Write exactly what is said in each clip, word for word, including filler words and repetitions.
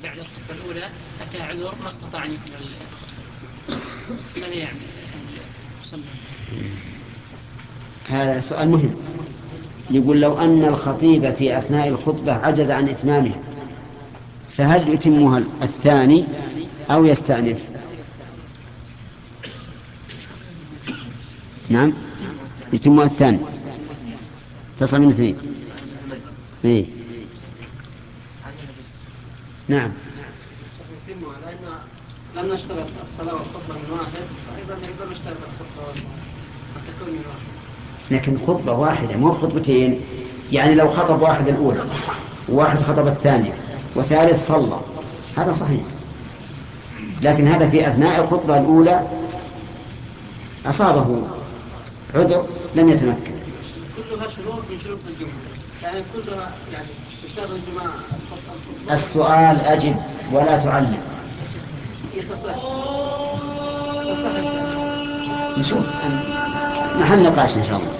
بعد الخطبة الأولى أتى عذر ما استطاع أن يكمل الخطبة، ماذا يعني المصلي؟ هذا سؤال مهم. يقول لو أن الخطيب في أثناء الخطبة عجز عن إتمامها فهل يتمها الثاني أو يستأنف؟ نعم يتمها الثاني، تصل من اثنين. إيه؟ نعم. لأن نشترط الصلاة والخطبة من واحد، فأيضا أيضا نشترط الخطبة قد تكون من واحد. لكن خطبة واحدة مو خطبتين. يعني لو خطب واحد الأولى وواحد خطب الثانية وثالث صلى هذا صحيح، لكن هذا في أثناء الخطبة الأولى أصابه عذر لم يتمكن. كلها شروط من شروط الجمعة، يعني كلها يعني تشترط الجماعة. السؤال أجب ولا تعلم. يتصح. نشوف نحن نقاش إن شاء الله.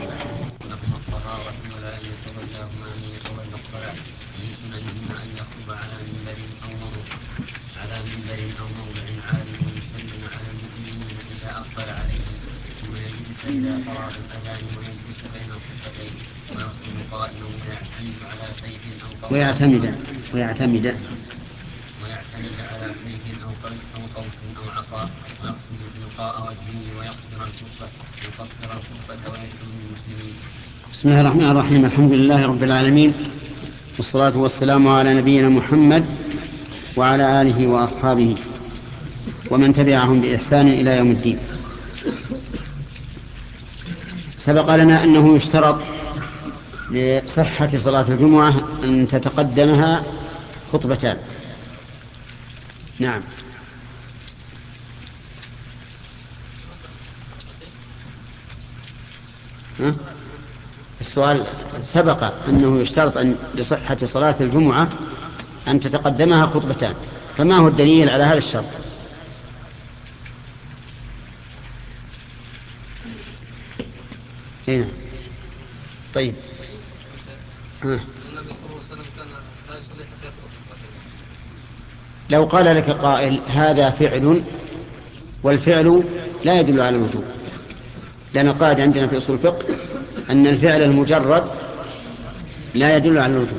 إذا أراد الأذان ويجلس بين الخطبتين ويخطب قائما ويعتمد على سيف أو ويعتمد ويعتمد ويعتمد على سيف أو أو قوس أو عصا ويقصد تلقاء وجهه ويقصر الخطبة ويقصر الخطبة ويدعو للمسلمين. بسم الله الرحمن الرحيم. الحمد لله رب العالمين، والصلاة والسلام على نبينا محمد وعلى آله وأصحابه ومن تبعهم بإحسان إلى يوم الدين. سبق لنا أنه يشترط لصحة صلاة الجمعة أن تتقدمها خطبتان. نعم. ها؟ السؤال سبق أنه يشترط أن لصحة صلاة الجمعة أن تتقدمها خطبتان، فما هو الدليل على هذا الشرط؟ هنا. طيب. ها. لو قال لك قائل هذا فعل والفعل لا يدل على الوجوب، لأن قاعدة عندنا في أصول الفقه أن الفعل المجرد لا يدل على الوجوب.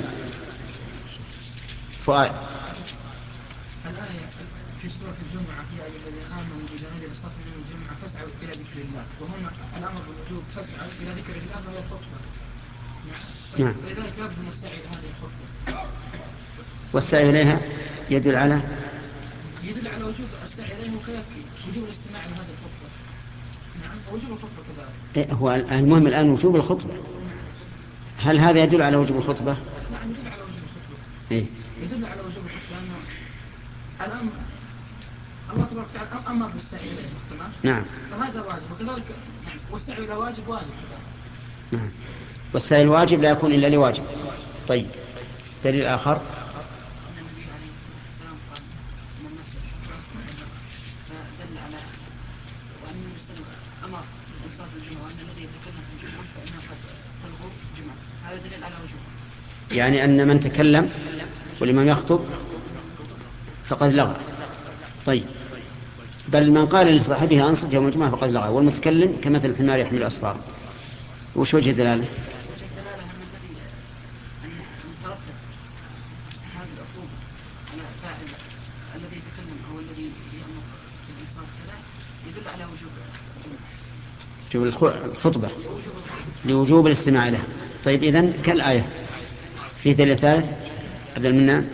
فؤاد. الآية في سورة الجمعة يا أيها الذين آمنوا إذا نودي للصلاة من يوم الجمعة فاسعوا إلى ذكر الله، وهنا الأمر بالوجوب فاسعوا إلى ذكر الله وهي الخطبة. نعم. ولذلك لابد من السعي إلى هذه الخطبة. والسعي إليها يدل على يدل على وجوب السعي إليه وكذلك وجوب الاستماع لهذه الخطبة. نعم. وجوب الخطبة كذلك. هو المهم الآن وجوب الخطبة. هل هذا يدل على وجوب الخطبة؟ نعم يدل على وجوب الخطبة. إيه؟ يدل على وجوب الخطبة لأنه الأمر الله تبارك وتعالى أمر بالسعي إليه. تمام. نعم. فهذا واجب وكذلك يعني والسعي إلى واجب واجب كذلك. نعم. والسعي الواجب لا يكون إلا لواجب. طيب. دليل آخر. يعني أن من تكلم والإمام يخطب فقد لغى. طيب. بل من قال لصاحبه أنصت يوم الجمعة فقد لغى، والمتكلم كمثل الحمار يحمل أسفار. وش وجه الدلالة؟ الذي يتكلم أو الذي يأمر بالإنصات كذا يدل على وجوب وجوب الخطبة لوجوب الاستماع لها. طيب إذن كالآية. في دليل ثالث عبد المنان.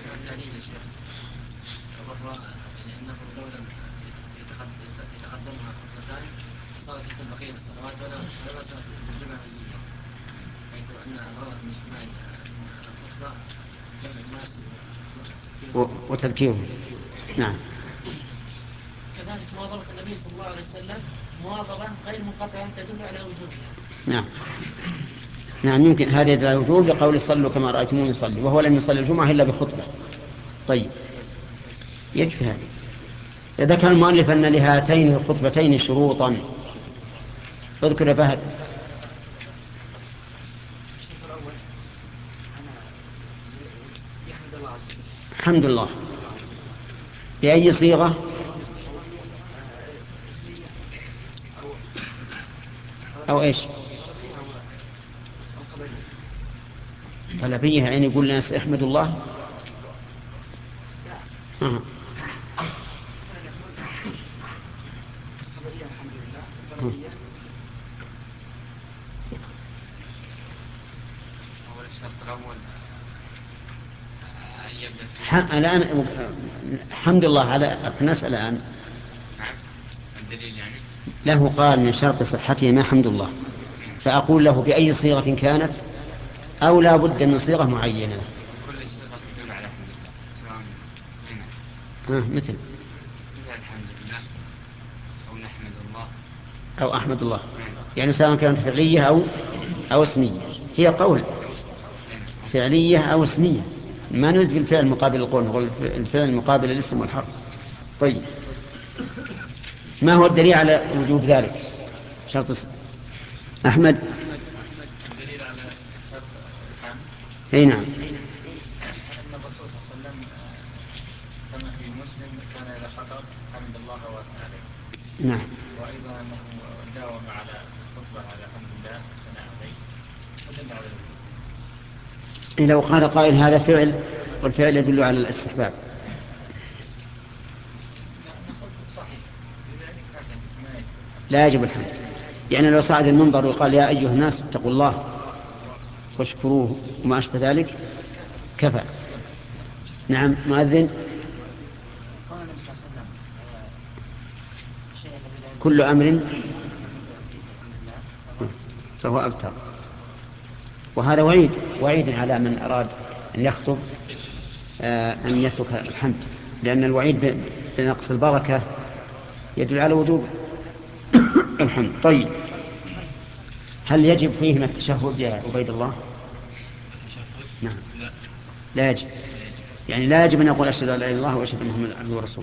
وتذكيرهم. نعم. كذلك مواظبة النبي صلى الله عليه وسلم مواظبة غير منقطعة تدل على وجوبها. نعم. نعم يمكن هذا يدل على الوجوب لقول صلوا كما رأيتموني يصلي، وهو لم يصلي الجمعة إلا بخطبة. طيب يكفي هذه. ذكر المؤلف أن لهاتين الخطبتين شروطا. اذكر يا فهد. الحمد لله. بأي صيغة؟ أو إيش؟ طلبية يعني يقول الناس احمد الله. آه. الآن الحمد لله على نسأل الآن. الدليل يعني له قال من شرط صحته ما حمد الله، فأقول له بأي صيغة كانت أو لا بد من صيغة معينة. كل صيغة تدل على حمد الله، سواء آه مثل مثل الحمد لله أو نحمد الله أو أحمد الله، يعني سواء كانت فعلية أو أو اسمية. هي قول فعلية أو اسمية، ما نريد بالفعل مقابل القول، نقول الفعل مقابل الاسم والحرف. طيب ما هو الدليل على وجوب ذلك؟ شرط أحمد. الدليل على شرط الحمد أي نعم. أن الرسول صلى الله عليه وسلم كما في مسلم كان إذا خطب حمد الله وأثنى عليه. نعم. وأيضا أنه داوم على الخطبة على حمد الله وثناء عليه، ودل على الوجوب. لو قال قائل هذا فعل والفعل يدل على الاستحباب، لا يجب الحمد. يعني لو صعد المنبر وقال يا أيها الناس اتقوا الله واشكروه وما أشبه ذلك كفى. نعم. مؤذن. كل أمر فهو أبتر. وهذا وعيد وعيد على من أراد أن يخطب أن يترك الحمد، لأن الوعيد بنقص البركة يدل على وجوب الحمد. طيب هل يجب فيهما التشهد يا عبيد الله؟ نعم. لا يجب، يعني لا يجب أن يقول أشهد أن لا إله إلا الله وأشهد أن محمدا عبده ورسوله.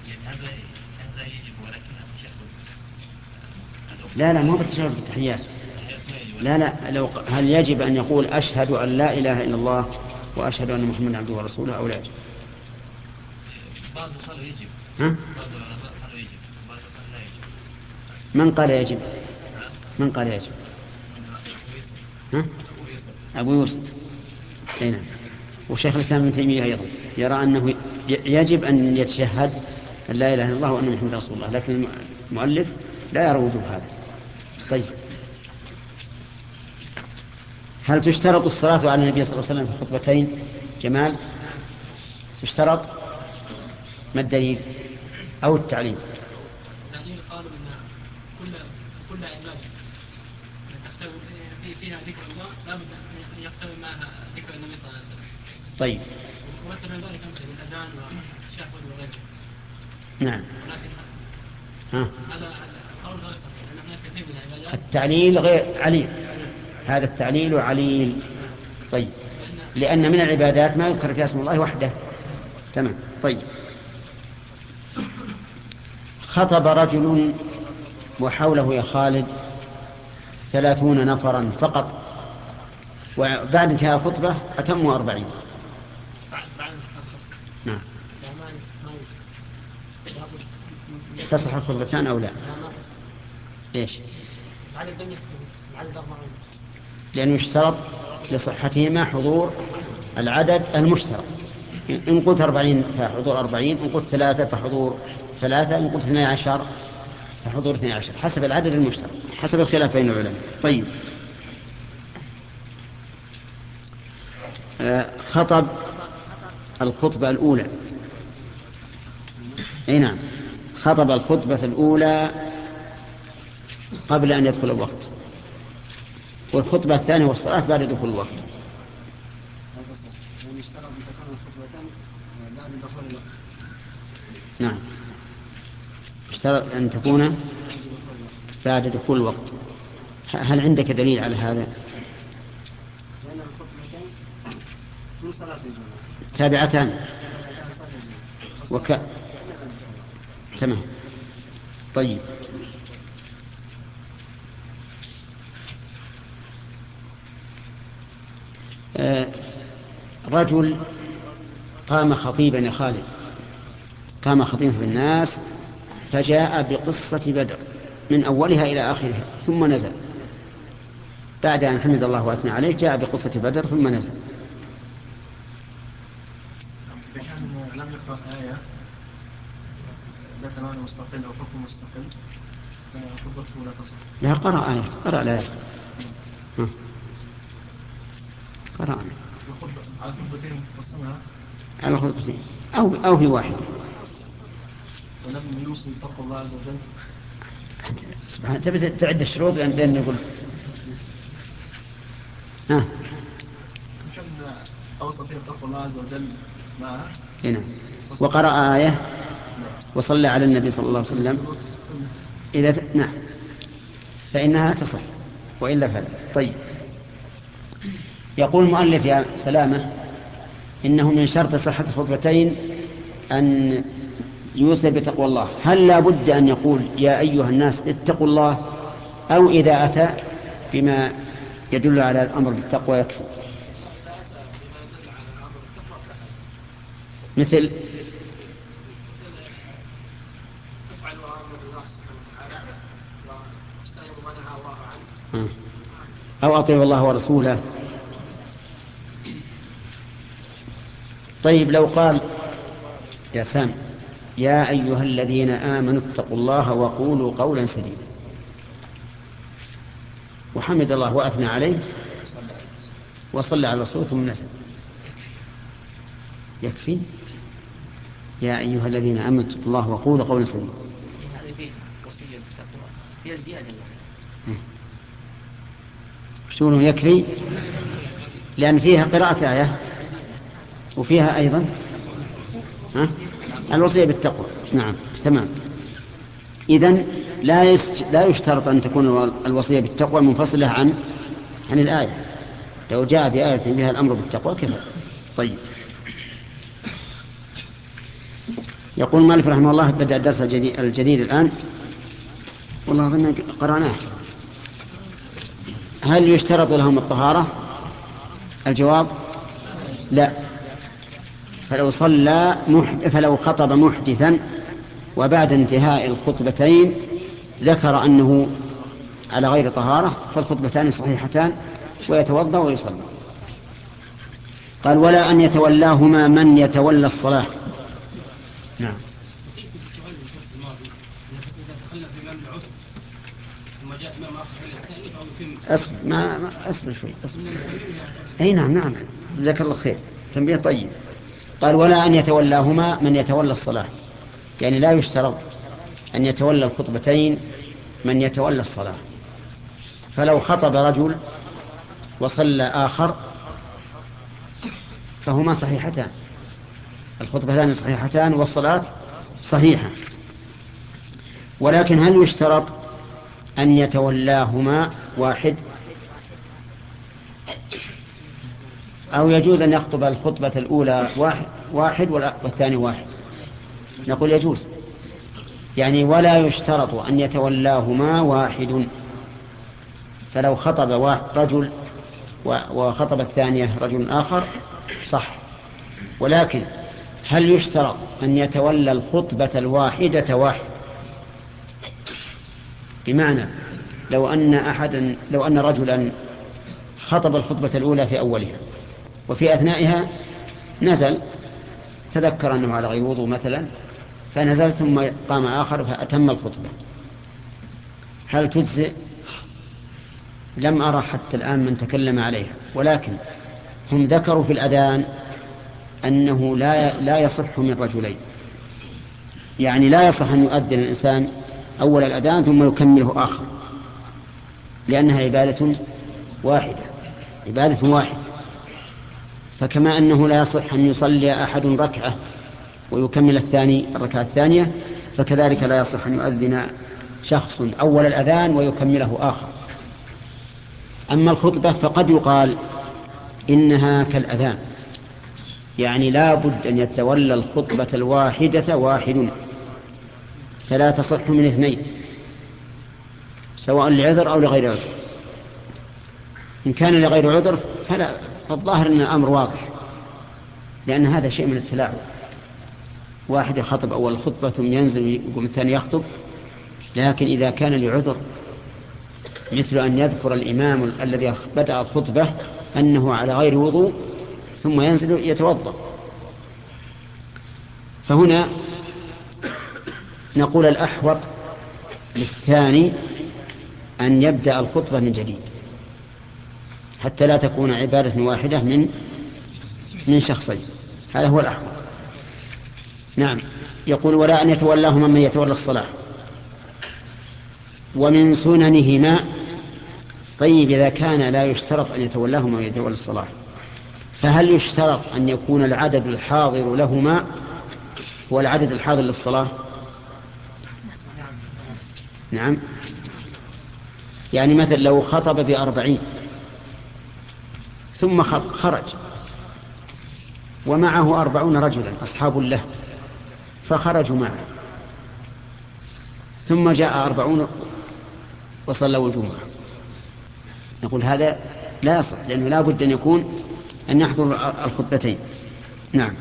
لا لا مو بالتشهد في التحيات. لا لا لو هل يجب أن يقول أشهد أن لا إله إلا الله وأشهد أن محمدا عبده ورسوله أو لا يجب؟ بعض قالوا يجب. ها؟ بعض العلماء قالوا يجب، بعض قالوا لا يجب. من قال يجب؟ من قال يجب؟ ها؟ أبو يوسف. أي نعم. وشيخ الإسلام ابن تيمية أيضا يرى أنه يجب أن يتشهد أن لا إله إلا الله وأن محمدا رسول الله، لكن المؤلف لا يرى وجوب هذا. طيب هل تشترط الصلاة على النبي صلى الله عليه وسلم في الخطبتين؟ جمال تشترط؟ ما الدليل أو التعليل؟ الدليل قالوا أن كل كل عبادة تحتوي فيها ذكر الله لا بد أن يقترن معها ذكر النبي صلى الله عليه وسلم. طيب. ومثل من ذلك مثل الأذان والتشهد وغيره. نعم. ولكن ها. هذا قول غير صحيح، لأن هناك كثير من العبادات التعليل غير عليل، هذا التعليل عليل. طيب لأن من العبادات ما يذكر فيها اسم الله وحده. تمام. طيب خطب رجل وحوله يا خالد ثلاثون نفرا فقط، وبعد انتهاء الخطبة أتموا أربعين. نعم. تصح الخطبتان أو لا؟ ليش؟ لأنه يشترط لصحتهما حضور العدد المشترك. إن قلت أربعين فحضور أربعين، إن قلت ثلاثة فحضور ثلاثة، إن قلت اثني عشر فحضور اثني عشر، حسب العدد المشترك، حسب الخلاف بين العلماء. طيب خطب الخطبة الأولى. أي نعم، خطب الخطبة الأولى قبل أن يدخل الوقت، والخطبة الثانية والصلاة بعد دخول الوقت. نعم، اشترط أن تكون بعد دخول الوقت. هل عندك دليل على هذا؟ تابعتان وك... تمام. طيب آه رجل قام خطيبا يا خالد قام خطيبا في الناس فجاء بقصة بدر من أولها إلى آخرها ثم نزل. بعد أن حمد الله وأثنى عليه جاء بقصة بدر ثم نزل. إذا كان لم يقرأ آية ذات معنى مستقل أو حكم مستقل فخطبته لا تصح. لا، قرأ آية، قرأ الآية، قرأ آية على خطبتين قسمها على خطبتين أو أو في واحدة. ولم يوصي تقوى الله عز وجل. سبحان، تبي تعد الشروط لأن نقول ها كان أوصى فيها تقوى الله عز وجل معها هنا وقرأ آية وصلى على النبي صلى الله عليه وسلم إذا ت... نعم فإنها تصح وإلا فلا. طيب، يقول المؤلف يا سلامة إنه من شرط صحة الخطبتين أن يوصي بتقوى الله. هل لا بد أن يقول يا أيها الناس اتقوا الله، أو إذا أتى بما يدل على الأمر بالتقوى يكفي؟ مثل أو أطيعوا الله ورسوله. طيب، لو قال يا سام يا أيها الذين آمنوا اتقوا الله وقولوا قولا سديدا وحمد الله وأثنى عليه وصلى على الرسول ثم نزل، يكفي؟ يا أيها الذين آمنوا اتقوا الله وقولوا قولا سديدا. هذه فيه وصية بالتقوى، هي زيادة. شو يكفي؟ لأن فيها قراءة آية وفيها أيضا ها؟ الوصية بالتقوى. نعم، تمام. إذن لا يست... لا يشترط أن تكون الوصية بالتقوى منفصلة عن عن الآية. لو جاء بآية بها الأمر بالتقوى كفى. طيب، يقول مالك رحمه الله بدأ الدرس الجديد, الجديد الآن، والله أظن قرأناه. هل يشترط لهم الطهارة؟ الجواب لا. فلو صلى محد... فلو خطب محدثا وبعد انتهاء الخطبتين ذكر أنه على غير طهارة فالخطبتان صحيحتان ويتوضأ ويصلي. قال ولا أن يتولاهما من يتولى الصلاة. نعم. أصبر ما ما أصبر شوي أصبر. أي نعم نعم جزاك الله خير، تنبيه طيب. قال ولا أن يتولاهما من يتولى الصلاة، يعني لا يشترط أن يتولى الخطبتين من يتولى الصلاة. فلو خطب رجل وصلى آخر فهما صحيحتان، الخطبتان صحيحتان والصلاة صحيحة. ولكن هل يشترط أن يتولاهما واحد، أو يجوز أن يخطب الخطبة الأولى واحد, واحد والثاني واحد؟ نقول يجوز، يعني ولا يشترط أن يتولاهما واحد. فلو خطب رجل وخطب الثانية رجل آخر صح، ولكن هل يشترط أن يتولى الخطبة الواحدة واحد؟ بمعنى لو أن أحدا لو أن رجلا خطب الخطبة الأولى في أولها وفي أثنائها نزل تذكر أنه على غير وضوء مثلا فنزل ثم قام آخر فأتم الخطبة، هل تجزئ؟ لم أرى حتى الآن من تكلم عليها، ولكن هم ذكروا في الأذان أنه لا لا يصح من رجلين، يعني لا يصح أن يؤذن الإنسان أول الأذان ثم يكمله آخر، لأنها عبادة واحدة عبادة واحدة. فكما أنه لا يصح أن يصلي أحد ركعة ويكمل الثاني الركعة الثانية، فكذلك لا يصح أن يؤذن شخص أول الأذان ويكمله آخر. أما الخطبة فقد يقال إنها كالأذان، يعني لا بد أن يتولى الخطبة الواحدة واحد، فلا تصح من اثنين سواء لعذر أو لغير عذر. إن كان لغير عذر فلا، فالظاهر أن الأمر واضح، لأن هذا شيء من التلاعب، واحد يخطب أول الخطبة ثم ينزل ويقوم الثاني يخطب، لكن إذا كان لعذر مثل أن يذكر الإمام الذي بدأ الخطبة أنه على غير وضوء ثم ينزل يتوضأ، فهنا نقول الأحوط للثاني أن يبدأ الخطبة من جديد حتى لا تكون عبادة واحدة من من شخصين، هذا هو الأحوط. نعم. يقول ولا أن يتولاهما من يتولى الصلاة. ومن سننهما، طيب إذا كان لا يشترط أن يتولاهما من يتولى الصلاة، فهل يشترط أن يكون العدد الحاضر لهما هو العدد الحاضر للصلاة؟ نعم. يعني مثلا لو خطب بأربعين ثم خرج ومعه أربعون رجلا أصحاب له فخرجوا معه، ثم جاء أربعون وصلوا الجمعة، نقول هذا لا يصح، لأنه لا بد أن يكون أن يحضر الخطبتين. نعم.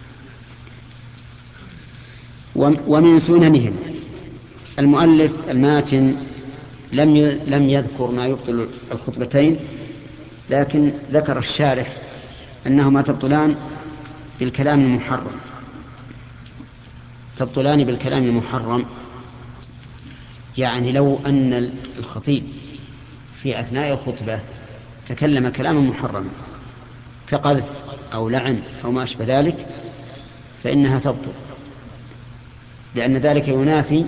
ومن سننهم، المؤلف الماتن لم لم يذكر ما يبطل الخطبتين، لكن ذكر الشارح أنهما تبطلان بالكلام المحرم، تبطلان بالكلام المحرم. يعني لو أن الخطيب في أثناء الخطبة تكلم كلاما محرما كقذف أو لعن أو ما أشبه ذلك فإنها تبطل، لأن ذلك ينافي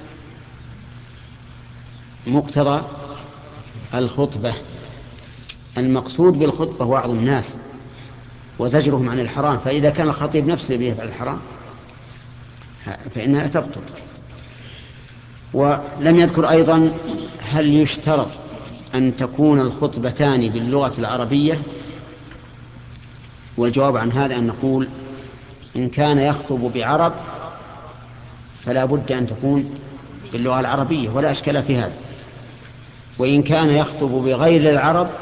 مقتضى الخطبة. المقصود بالخطبة وعظ الناس وزجرهم عن الحرام، فإذا كان الخطيب نفسه بيفعل الحرام فإنها تبطل. ولم يذكر أيضا هل يشترط أن تكون الخطبتان باللغة العربية، والجواب عن هذا أن نقول إن كان يخطب بعرب فلا بد أن تكون باللغة العربية ولا أشكال في هذا، وإن كان يخطب بغير العرب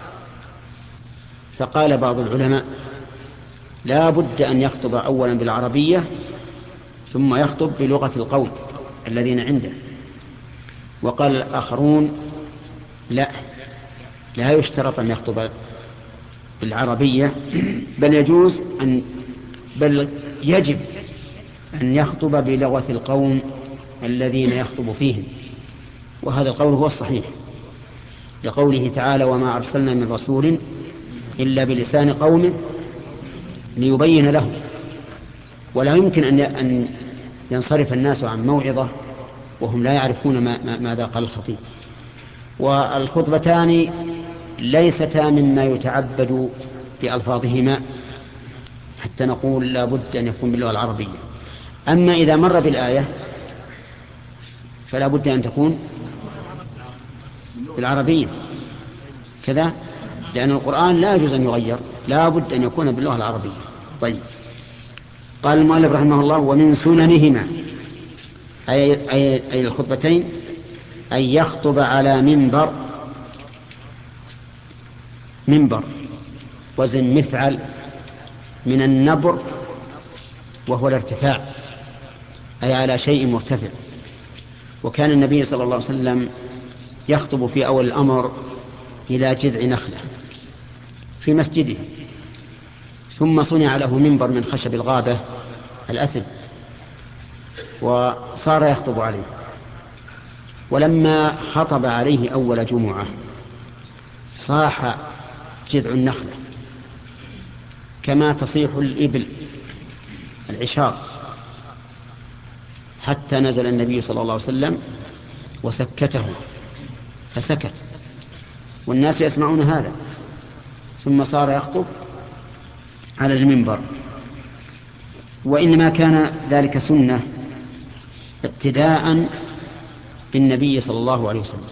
فقال بعض العلماء لا بد أن يخطب أولا بالعربية ثم يخطب بلغة القوم الذين عنده. وقال الآخرون لا لا يشترط أن يخطب بالعربية، بل يجوز أن بل يجب أن يخطب بلغة القوم الذين يخطب فيهم، وهذا القول هو الصحيح لقوله تعالى وما أرسلنا من رسول إلا بلسان قومه ليبين لهم. ولا يمكن أن ينصرف الناس عن موعظة وهم لا يعرفون ما ماذا قال الخطيب. والخطبتان ليستا مما يتعبد بألفاظهما حتى نقول لا بد أن يكون باللغة العربية. أما إذا مر بالآية فلا بد أن تكون بالعربية كذا، لأن القرآن لا يجوز أن يغير، لا بد أن يكون باللغة العربية. طيب. قال المؤلف رحمه الله ومن سننهما أي, أي, أي الخطبتين أن يخطب على منبر، منبر وزن مفعل من النبر وهو الارتفاع، أي على شيء مرتفع. وكان النبي صلى الله عليه وسلم يخطب في أول الأمر إلى جذع نخلة في مسجده، ثم صنع له منبر من خشب الغابة الأثل وصار يخطب عليه. ولما خطب عليه أول جمعة صاح جذع النخلة كما تصيح الإبل العشار، حتى نزل النبي صلى الله عليه وسلم وسكته فسكت والناس يسمعون هذا، ثم صار يخطب على المنبر. وإنما كان ذلك سنة اقتداء بالنبي صلى الله عليه وسلم،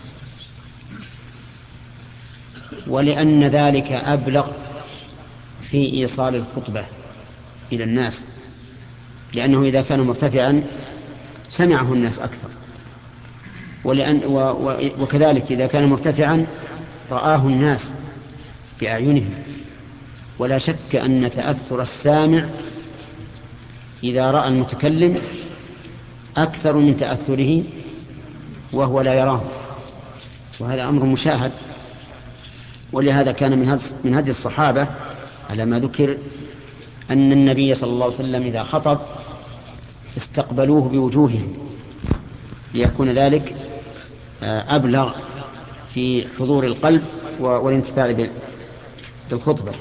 ولأن ذلك أبلغ في إيصال الخطبة إلى الناس، لأنه إذا كان مرتفعا سمعه الناس أكثر، ولأن و و وكذلك إذا كان مرتفعا رآه الناس بأعينهم. ولا شك أن تأثر السامع إذا رأى المتكلم أكثر من تأثره وهو لا يراه، وهذا أمر مشاهد. ولهذا كان من هدي الصحابة على ما ذكر أن النبي صلى الله عليه وسلم إذا خطب استقبلوه بوجوههم ليكون ذلك أبلغ في حضور القلب والانتفاع بالخطبة.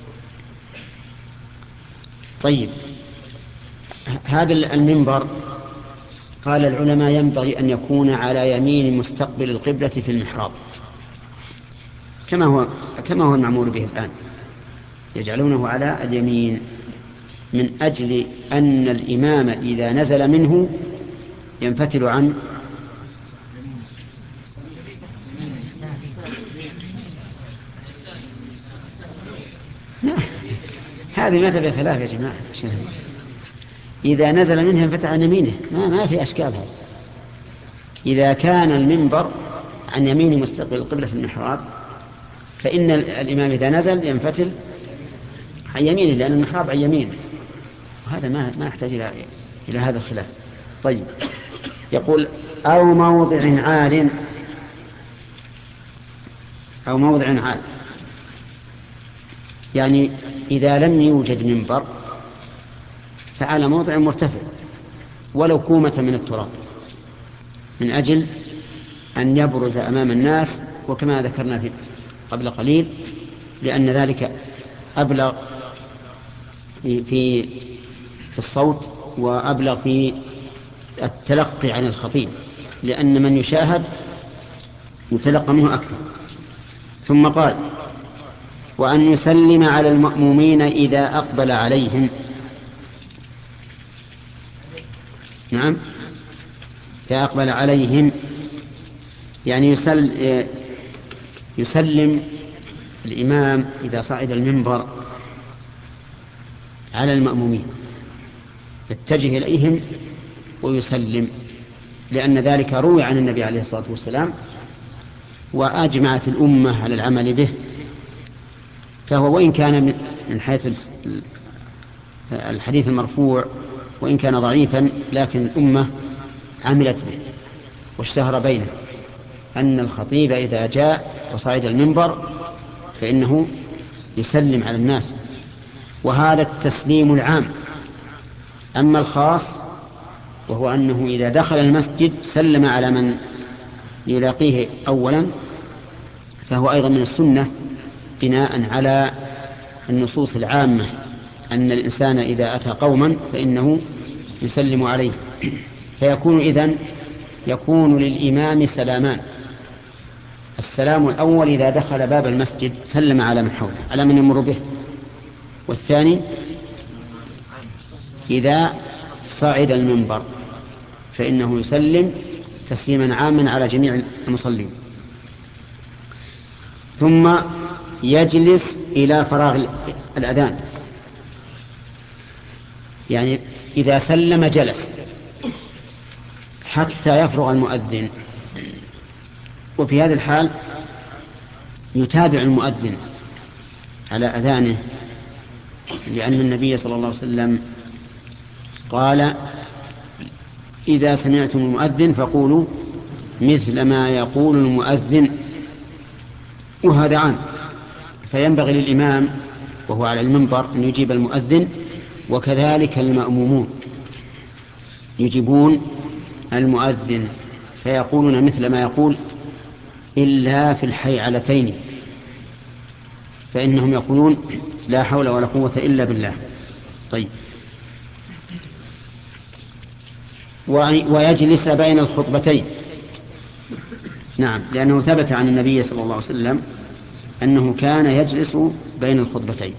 طيب، هذا المنبر قال العلماء ينبغي أن يكون على يمين مستقبل القبلة في المحراب كما هو كما هو المعمول به الآن، يجعلونه على اليمين من أجل أن الإمام إذا نزل منه ينفتل عن هذه ما تبي خلاف يا جماعة. إذا نزل منه ينفتل عن يمينه، ما ما في أشكال. هذا إذا كان المنبر عن يمين مستقبل القبلة في المحراب فإن الإمام إذا نزل ينفتل عن يمينه، لأن المحراب عن يمينه، وهذا ما ما يحتاج إلى إلى هذا الخلاف. طيب، يقول أو موضع عال أو موضع عال، يعني إذا لم يوجد منبر فعلى موضع مرتفع ولو كومة من التراب من أجل أن يبرز أمام الناس، وكما ذكرنا في قبل قليل لأن ذلك أبلغ في في الصوت وأبلغ في التلقي عن الخطيب، لأن من يشاهد يتلقى منه أكثر. ثم قال وأن يسلم على المأمومين إذا أقبل عليهم. نعم، إذا أقبل عليهم يعني يسل يسلم الإمام إذا صعد المنبر على المأمومين، يتجه إليهم ويسلم، لأن ذلك روي عن النبي عليه الصلاة والسلام وأجمعت الأمة على العمل به، فهو وإن كان من حيث الحديث المرفوع وإن كان ضعيفا لكن الأمة عملت به واشتهر بينه أن الخطيب إذا جاء وصعد المنبر فإنه يسلم على الناس، وهذا التسليم العام. أما الخاص وهو أنه إذا دخل المسجد سلم على من يلاقيه أولا، فهو أيضا من السنة بناء على النصوص العامة أن الإنسان إذا أتى قوما فإنه يسلم عليه، فيكون إذن يكون للإمام سلامان. السلام الأول إذا دخل باب المسجد سلم على من حوله على من يمر به، والثاني إذا صعد المنبر فإنه يسلم تسليما عاما على جميع المصلين. ثم يجلس إلى فراغ الأذان، يعني إذا سلم جلس حتى يفرغ المؤذن، وفي هذا الحال يتابع المؤذن على أذانه، لأن النبي صلى الله عليه وسلم قال إذا سمعتم المؤذن فقولوا مثل ما يقول المؤذن، وهذا عام، فينبغي للإمام وهو على المنبر أن يجيب المؤذن، وكذلك المأمومون يجيبون المؤذن فيقولون مثل ما يقول، إلا في الحيعلتين فإنهم يقولون لا حول ولا قوة إلا بالله. طيب، ويجلس بين الخطبتين. نعم، لأنه ثبت عن النبي صلى الله عليه وسلم أنه كان يجلس بين الخطبتين،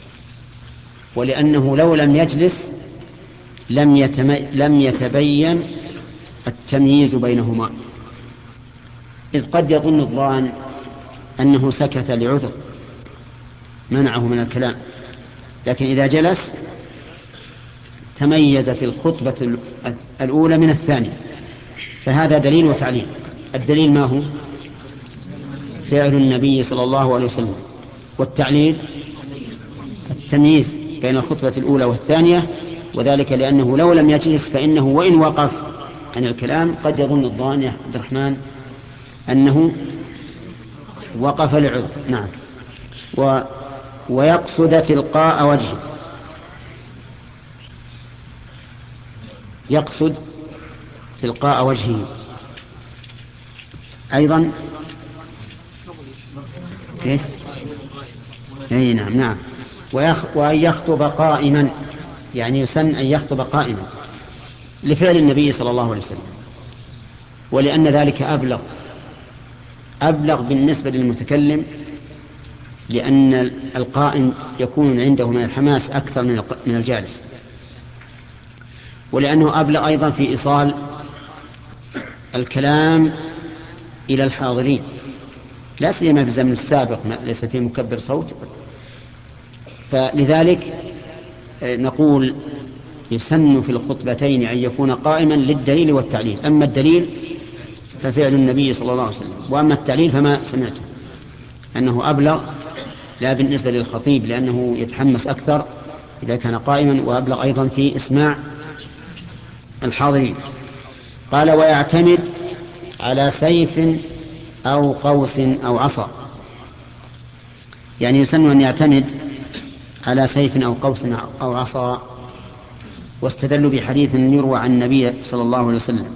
ولأنه لو لم يجلس لم, يتم... لم يتبين التمييز بينهما، إذ قد يظن الظان أنه سكت لعذر منعه من الكلام، لكن إذا جلس تميزت الخطبة الأولى من الثانية، فهذا دليل وتعليل. الدليل ما هو؟ فعل النبي صلى الله عليه وسلم، والتعليل التمييز بين الخطبة الأولى والثانية وذلك لأنه لو لم يجلس فإنه وإن وقف عن الكلام قد يظن الظان يا عبد الرحمن أنه وقف لعذر. نعم. و ويقصد تلقاء وجهه، يقصد تلقاء وجهه أيضا. إيه؟ أي نعم نعم. وأن يخطب قائما، يعني يسن أن يخطب قائما لفعل النبي صلى الله عليه وسلم، ولأن ذلك أبلغ أبلغ بالنسبة للمتكلم، لأن القائم يكون عنده من الحماس أكثر من الجالس، ولأنه أبلغ أيضا في إيصال الكلام إلى الحاضرين، لا سيما في الزمن السابق ليس فيه مكبر صوت. فلذلك نقول يسن في الخطبتين أن يكون قائما للدليل والتعليل. أما الدليل ففعل النبي صلى الله عليه وسلم، وأما التعليل فما سمعته أنه أبلغ، لا بالنسبة للخطيب لأنه يتحمس أكثر إذا كان قائما، وأبلغ أيضا في إسماع الحاضرين. قال ويعتمد على سيف أو قوس أو عصا، يعني يسن أن يعتمد على سيف أو قوس أو عصا. واستدلوا بحديث يروى عن النبي صلى الله عليه وسلم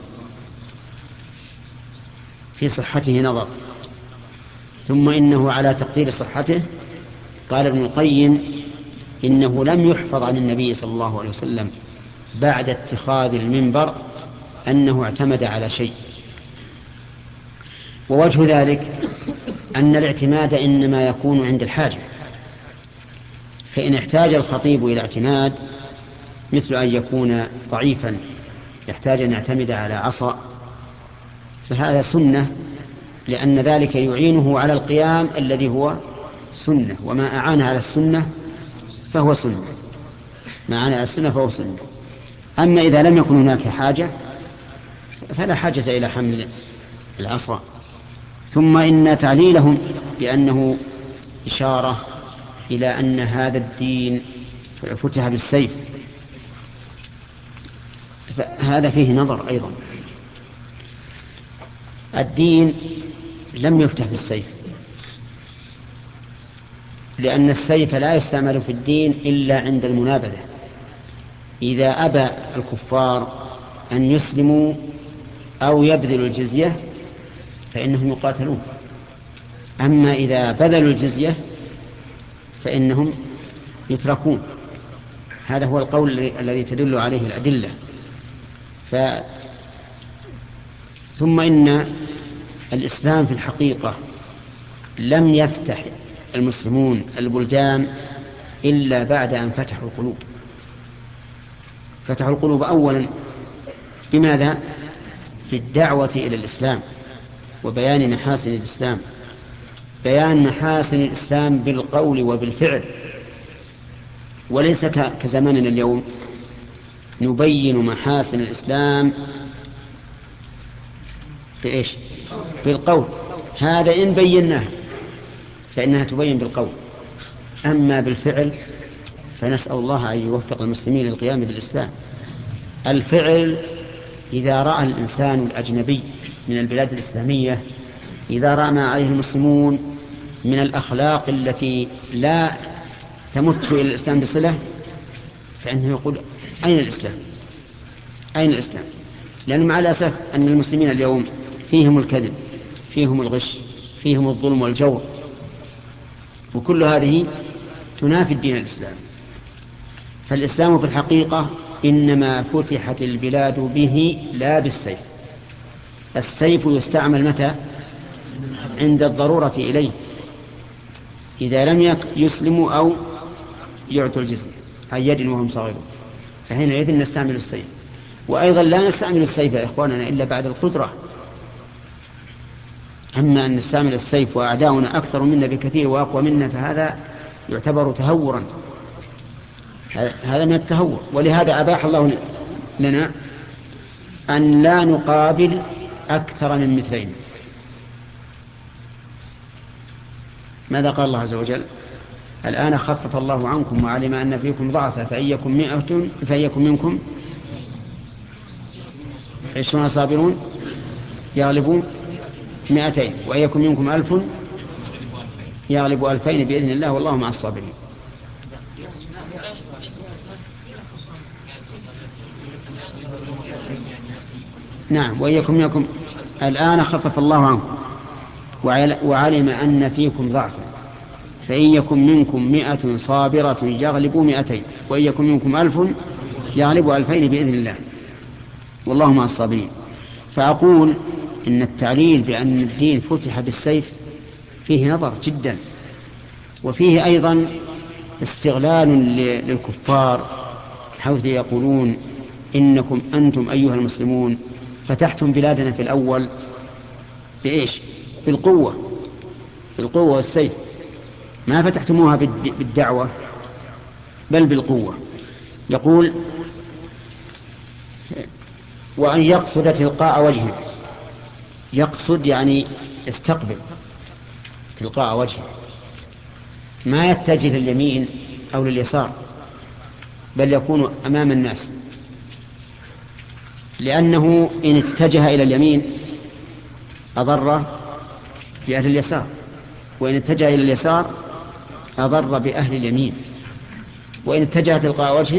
في صحته نظر، ثم إنه على تقدير صحته قال ابن القيم إنه لم يحفظ عن النبي صلى الله عليه وسلم بعد اتخاذ المنبر أنه اعتمد على شيء. ووجه ذلك أن الاعتماد إنما يكون عند الحاجة، فإن احتاج الخطيب إلى اعتماد مثل أن يكون ضعيفا يحتاج أن يعتمد على عصا فهذا سنة، لأن ذلك يعينه على القيام الذي هو سنة، وما أعان على السنة فهو سنة، ما أعان على السنة فهو سنة. أما إذا لم يكن هناك حاجة فلا حاجة إلى حمل العصا. ثم إن تعليلهم بأنه إشارة إلى أن هذا الدين فتح بالسيف، فهذا فيه نظر أيضا. الدين لم يفتح بالسيف، لأن السيف لا يستعمل في الدين إلا عند المنابذة، إذا أبى الكفار أن يسلموا أو يبذلوا الجزية فإنهم يقاتلون، أما إذا بذلوا الجزية فإنهم يتركون. هذا هو القول الذي تدل عليه الأدلة. ف... ثم إن الإسلام في الحقيقة لم يفتح المسلمون البلدان إلا بعد أن فتحوا القلوب. فتحوا القلوب أولا بماذا؟ بالدعوة إلى الإسلام وبيان محاسن الإسلام، بيان محاسن الإسلام بالقول وبالفعل، وليس كزماننا اليوم نبين محاسن الإسلام بإيش؟ بالقول. هذا إن بيناه فإنها تبين بالقول، أما بالفعل فنسأل الله أن يوفق المسلمين للقيام بالإسلام. الفعل إذا رأى الإنسان الأجنبي من البلاد الإسلامية، إذا رأى ما عليه المسلمون من الأخلاق التي لا تمت إلى الإسلام بصلة، فإنه يقول أين الإسلام؟ أين الإسلام؟ لأن مع الأسف أن المسلمين اليوم فيهم الكذب، فيهم الغش، فيهم الظلم والجور، وكل هذه تنافي الدين الإسلامي. فالإسلام في الحقيقة إنما فتحت البلاد به لا بالسيف. السيف يستعمل متى؟ عند الضرورة إليه، إذا لم يسلموا أو يعطوا الجزية عن يد وهم صغيرون، فحينئذ نستعمل السيف. وأيضا لا نستعمل السيف يا إخواننا إلا بعد القدرة. أما أن نستعمل السيف وأعداؤنا أكثر منا بكثير وأقوى منا فهذا يعتبر تهورا، هذا من التهور. ولهذا أباح الله لنا أن لا نقابل أكثر من مثلين. ماذا قال الله عز وجل؟ الآن خفف الله عنكم وعلم أن فيكم ضعفا فإن يكن مئة فإن يكن منكم عشرون صابرون يغلبوا مئتين وإن يكن منكم ألف يغلب ألفين بإذن الله والله مع الصابرين. نعم وإن يكن منكم الآن خفف الله عنكم وعلم أن فيكم ضعفا فإن يكن منكم مئة صابرة يغلبوا مئتين وإن يكن منكم ألف يغلبوا ألفين بإذن الله والله مع الصابرين. فأقول إن التعليل بأن الدين فتح بالسيف فيه نظر جدا وفيه أيضا استغلال للكفار حيث يقولون إنكم أنتم أيها المسلمون فتحتم بلادنا في الأول بإيش؟ بالقوة بالقوة والسيف ما فتحتموها بالدعوة بل بالقوة. يقول وأن يقصد تلقاء وجهه يقصد يعني يستقبل تلقاء وجهه ما يتجه لليمين أو لليسار بل يكون أمام الناس لأنه إن اتجه إلى اليمين أضر بأهل اليسار وإن اتجه إلى اليسار أضر بأهل اليمين وإن اتجه تلقاء وجهه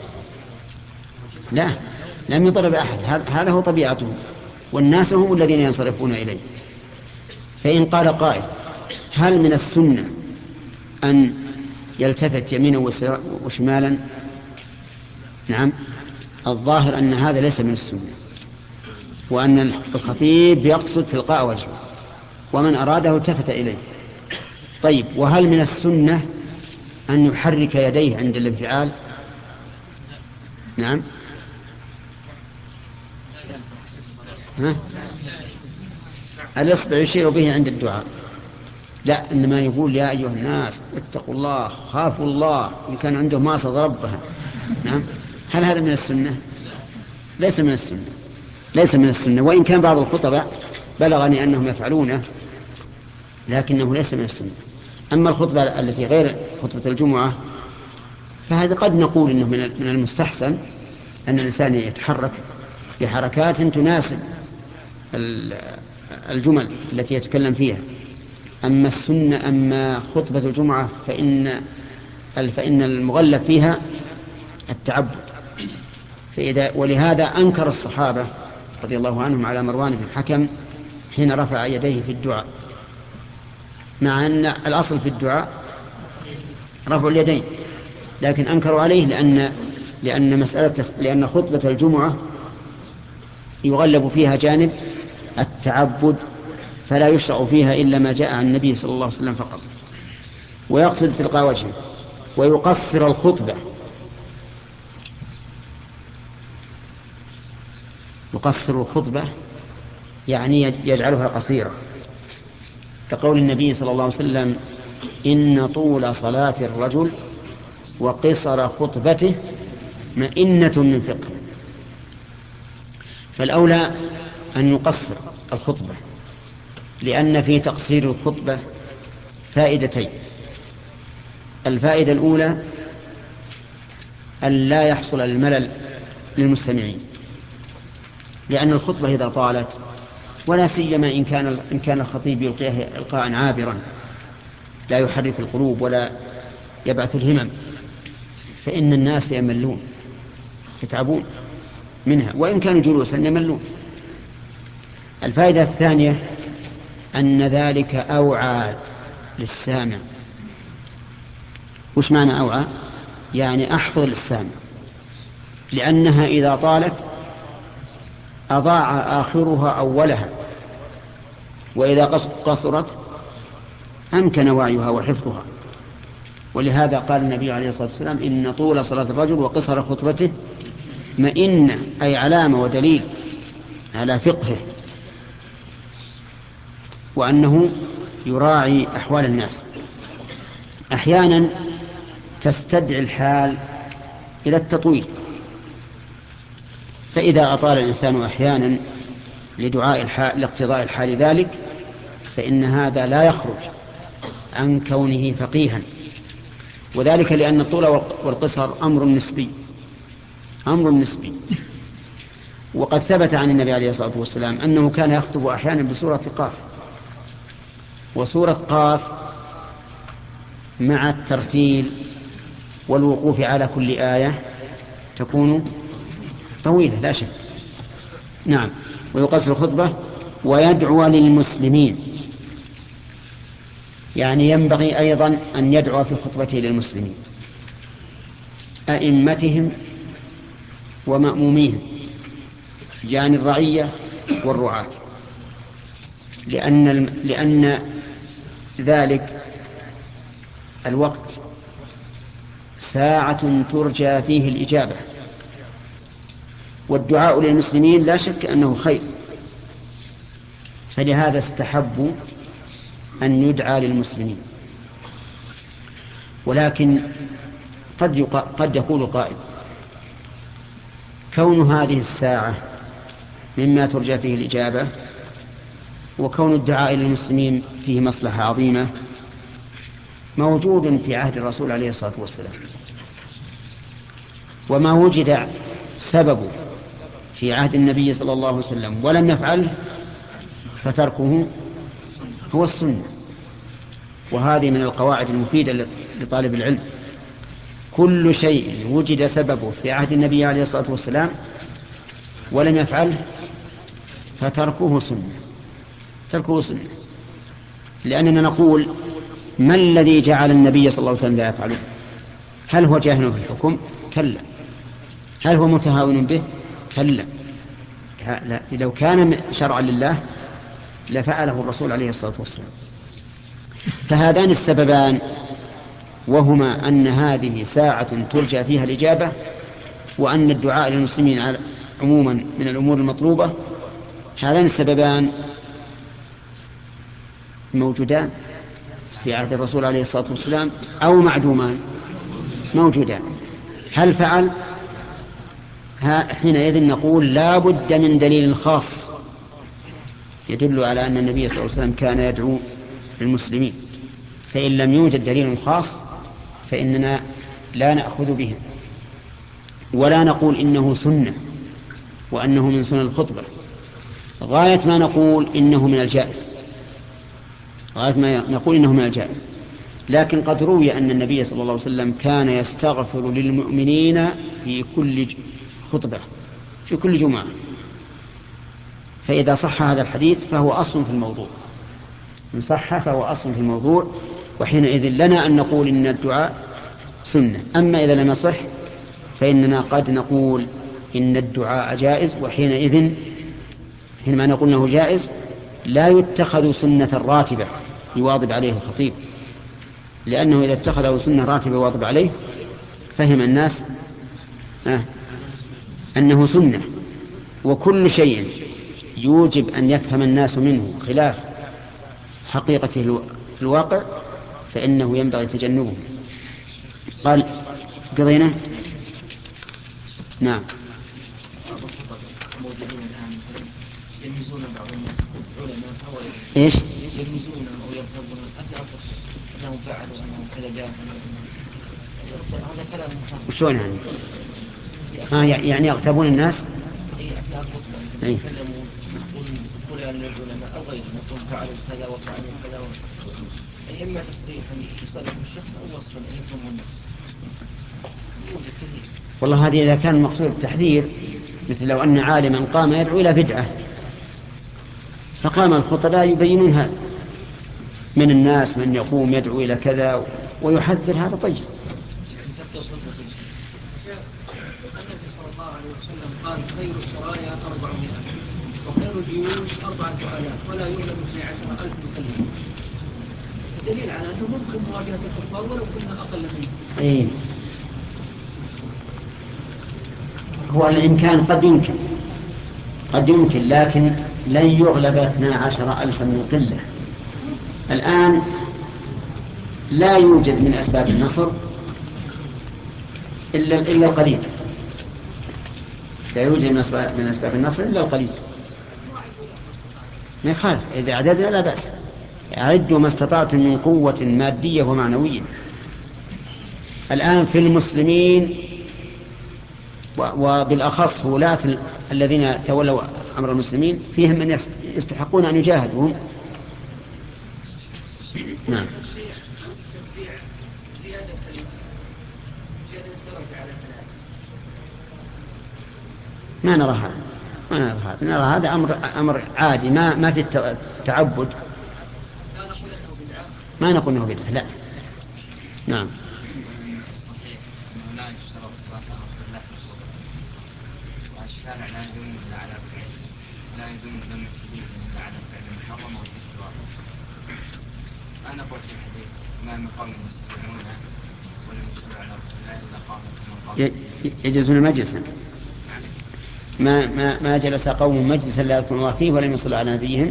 لا لم يضر بأحد هذا هو طبيعته والناس هم الذين ينصرفون إليه. فإن قال قائل هل من السنة أن يلتفت يمينا وشمالا؟ نعم الظاهر أن هذا ليس من السنة وأن الخطيب يقصد تلقاء وجهه ومن أراده التفت إليه. طيب وهل من السنة أن يحرك يديه عند الانفعال؟ نعم ها؟ الإصبع يشير به عند الدعاء لا إنما يقول يا أيها الناس اتقوا الله خافوا الله إن كان عنده ماصد ربها. نعم هل هذا من السنة؟ ليس من السنة ليس من السنة وإن كان بعض الخطباء بلغني أنهم يفعلونه لكنه ليس من السنة. أما الخطبة التي غير خطبة الجمعة فهذا قد نقول إنه من المستحسن أن الإنسان يتحرك بحركات تناسب الجمل التي يتكلم فيها. أما السنة أما خطبة الجمعة فإن فإن المغلب فيها التعبد فإذا ولهذا أنكر الصحابة رضي الله عنهم على مروان بن الحكم حين رفع يديه في الدعاء مع أن الأصل في الدعاء رفع اليدين لكن أنكروا عليه لأن لأن مسألة لأن خطبة الجمعة يغلب فيها جانب التعبد فلا يشرع فيها إلا ما جاء عن النبي صلى الله عليه وسلم فقط. ويقصد تلقاء وجهه ويقصر الخطبة يقصر الخطبة يعني يجعلها قصيرة كقول النبي صلى الله عليه وسلم إن طول صلاة الرجل وقصر خطبته مئنة من فقه. فالأولى أن يقصر الخطبة لأن في تقصير الخطبة فائدتين. الفائدة الأولى أن لا يحصل الملل للمستمعين لأن الخطبة إذا طالت ولا سيما إن كان إن كان الخطيب يلقيها إلقاء عابرا لا يحرك القلوب ولا يبعث الهمم فإن الناس يملون يتعبون منها وإن كانوا جلوسا يملون. الفائدة الثانية أن ذلك أوعى للسامع. وش معنى أوعى؟ يعني أحفظ للسامع لأنها إذا طالت أضاع آخرها أولها وإذا قصرت أمكن وعيها وحفظها. ولهذا قال النبي عليه الصلاة والسلام إن طول صلاة الرجل وقصر خطبته مئنة أي علامة ودليل على فقهه وأنه يراعي أحوال الناس. أحيانا تستدعي الحال إلى التطويل فإذا أطال الإنسان أحيانا لدعاء الحال لاقتضاء الحال ذلك فإن هذا لا يخرج عن كونه فقيها وذلك لأن الطول والقصر أمر نسبي أمر نسبي وقد ثبت عن النبي عليه الصلاة والسلام أنه كان يخطب أحيانا بسورة قاف، وسورة قاف مع الترتيل والوقوف على كل آية تكون طويلة لا شك. نعم. ويقصر الخطبة ويدعو للمسلمين، يعني ينبغي أيضا أن يدعو في خطبته للمسلمين أئمتهم ومأموميهم، يعني الرعية والرعاة، لأن لأن ذلك الوقت ساعة ترجى فيه الإجابة، والدعاء للمسلمين لا شك أنه خير، فلهذا استحبوا أن يدعى للمسلمين. ولكن قد قد يقول قائل: كون هذه الساعة مما ترجى فيه الإجابة، وكون الدعاء للمسلمين فيه مصلحة عظيمة، موجود في عهد الرسول عليه الصلاة والسلام، وما وجد سببه في عهد النبي صلى الله عليه وسلم ولم يفعله فتركه هو السنة. وهذه من القواعد المفيدة لطالب العلم: كل شيء وجد سببه في عهد النبي عليه الصلاة والسلام ولم يفعله فتركه سنة، تركه سنة. لأننا نقول: ما الذي جعل النبي صلى الله عليه وسلم لا يفعله؟ هل هو جاهل في الحكم؟ كلا. هل هو متهاون به؟ كلا. لا، لو كان شرعا لله لفعله الرسول عليه الصلاة والسلام. فهذان السببان، وهما أن هذه ساعة ترجى فيها الإجابة، وأن الدعاء للمسلمين عموما من الأمور المطلوبة، هذان السببان موجودان في عهد الرسول عليه الصلاة والسلام أو معدومان؟ موجودان. هل فعل؟ حينئذ نقول لا بد من دليل خاص يدل على أن النبي صلى الله عليه وسلم كان يدعو للمسلمين. فإن لم يوجد دليل خاص فإننا لا نأخذ به، ولا نقول إنه سنة وأنه من سنن الخطبة. غاية ما نقول إنه من الجائز، غاية ما نقول إنه من الجائز. لكن قد روي أن النبي صلى الله عليه وسلم كان يستغفر للمؤمنين في كل خطبة، في كل جمعة. فإذا صح هذا الحديث فهو أصل في الموضوع، إن صح فهو أصل في الموضوع، وحينئذ لنا أن نقول إن الدعاء سنة. أما إذا لم يصح فإننا قد نقول إن الدعاء جائز، وحينئذ حينما نقول أنه جائز لا يتخذ سنة راتبة يواظب عليه الخطيب، لأنه إذا اتخذه سنة راتبة يواظب عليه فهم الناس آه أنه سنة. وكل شيء يوجب أن يفهم الناس منه خلاف حقيقته في الواقع فإنه ينبغي تجنبه. قال قضينا. نعم. يلمزون بعض الناس علماء أو إيش؟ يلمزون أو يرتبون أنهم فعلوا أنهم كذا جاء. هذا كلام وشون يعني؟ ها يعني يغتابون الناس؟ أي يتكلمون يقول للعلماء أو غيرهم يقول فعلوا كذا وفعلوا كذا، أي إما تصريحا يصرح الشخص أو وصفا أن يفهمه الناس. والله هذه إذا كان مقصود التحذير، مثل لو أن عالما قام يدعو إلى بدعة فقام الخطباء يبينون هذا من الناس، من يقوم يدعو إلى كذا ويحذر، هذا طيب. قال: خير السرايا أربعمائة وخير الجيوش أربعة آلاف ولا يؤلم اثني عشر ألف مكلم. دليل على أنه ممكن مواجهة الكفار ولو كنا أقل منهم. أي هو الإمكان قد يمكن قد يمكن لكن لن يغلب اثني عشر ألفا من قلة. الآن لا يوجد من أسباب النصر إلا إلا القليل، لا يوجد من أسباب النصر إلا القليل. ما يخالف، إذا أعددنا لا بأس. أعدوا ما استطعتم من قوة مادية ومعنوية. الآن في المسلمين وبالأخص ولاة الذين تولوا أمر المسلمين فيهم من يستحقون أن يجاهدوا. نعم. ما نرى هذا ما نرى هذا نرى هذا أمر أمر عادي ما ما في تعبد. ما نقول أنه بدعة لا. نعم. صحيح أنه لا يشترط صلاة الركعة والشارع لا يدوم إلا على فعل لا يدوم دم شديد إلا على فعل محرم والاشتراط. أنا قلت في الحديث ما من قوم يستطيعونها ولم يشتروا على الركعة إلا قاموا كما قام يجلسون مجلسا ما ما ما جلس قوم مجلسا لا يذكر الله فيه ولم يصلوا على نبيهم.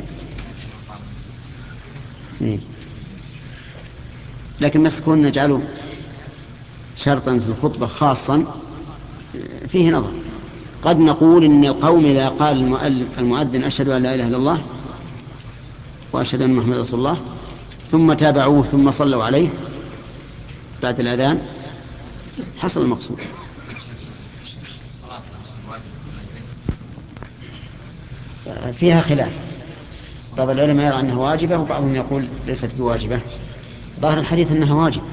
لكن مسكون نجعله شرطا في الخطبة خاصا فيه نظر. قد نقول إن القوم إذا قال المؤذن أشهد أن لا إله إلا الله وأشهد أن محمد رسول الله ثم تابعوه ثم صلوا عليه بعد الأذان حصل المقصود. فيها خلاف، بعض العلماء يرى أنها واجبة وبعضهم يقول ليست بواجبة. ظاهر الحديث أنها واجبة.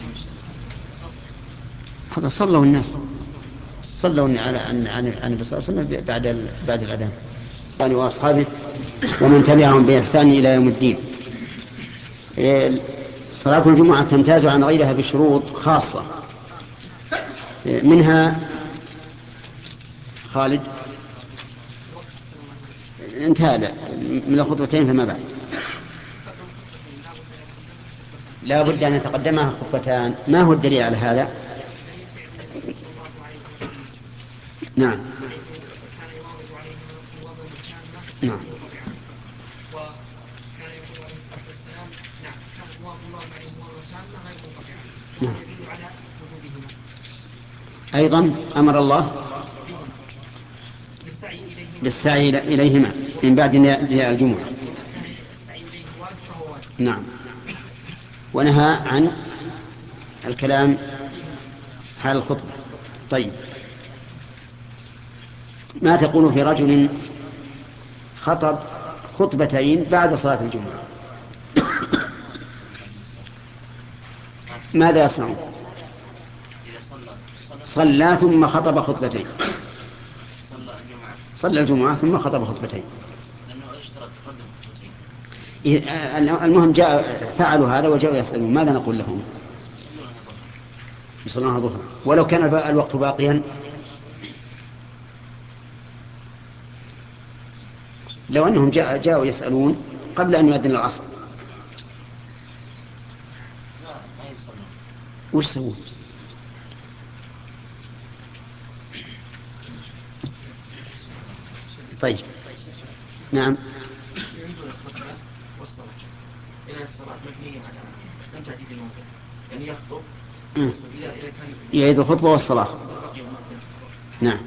هذا صلوا الناس صلوا على عن النبي صلى الله عليه وسلم بعد بعد الأذان قال وأصحابه ومن تبعهم بإحسان إلى يوم الدين. صلاة الجمعة تمتاز عن غيرها بشروط خاصة منها خالد انتهى من الخطبتين فما بعد لا بد أن يتقدمها خطبتان. ما هو الدليل على هذا؟ نعم نعم نعم. أيضا أمر الله بالسعي إليهما من بعد نداء الجمعة. نعم. ونهى عن الكلام حال الخطبة. طيب ما تقول في رجل خطب خطبتين بعد صلاة الجمعة ماذا يصنع؟ صلى ثم خطب خطبتين صلى الجمعة ثم خطب خطبتين. المهم جاء فعلوا هذا وجاءوا يسألون ماذا نقول لهم؟ يصلونها ظهرا ولو كان الوقت باقيا. لو أنهم جاء جاءوا يسألون قبل أن يؤذن العصر وش يسوون؟ طيب نعم. يعني يخطب يعيد الخطبة والصلاة. نعم.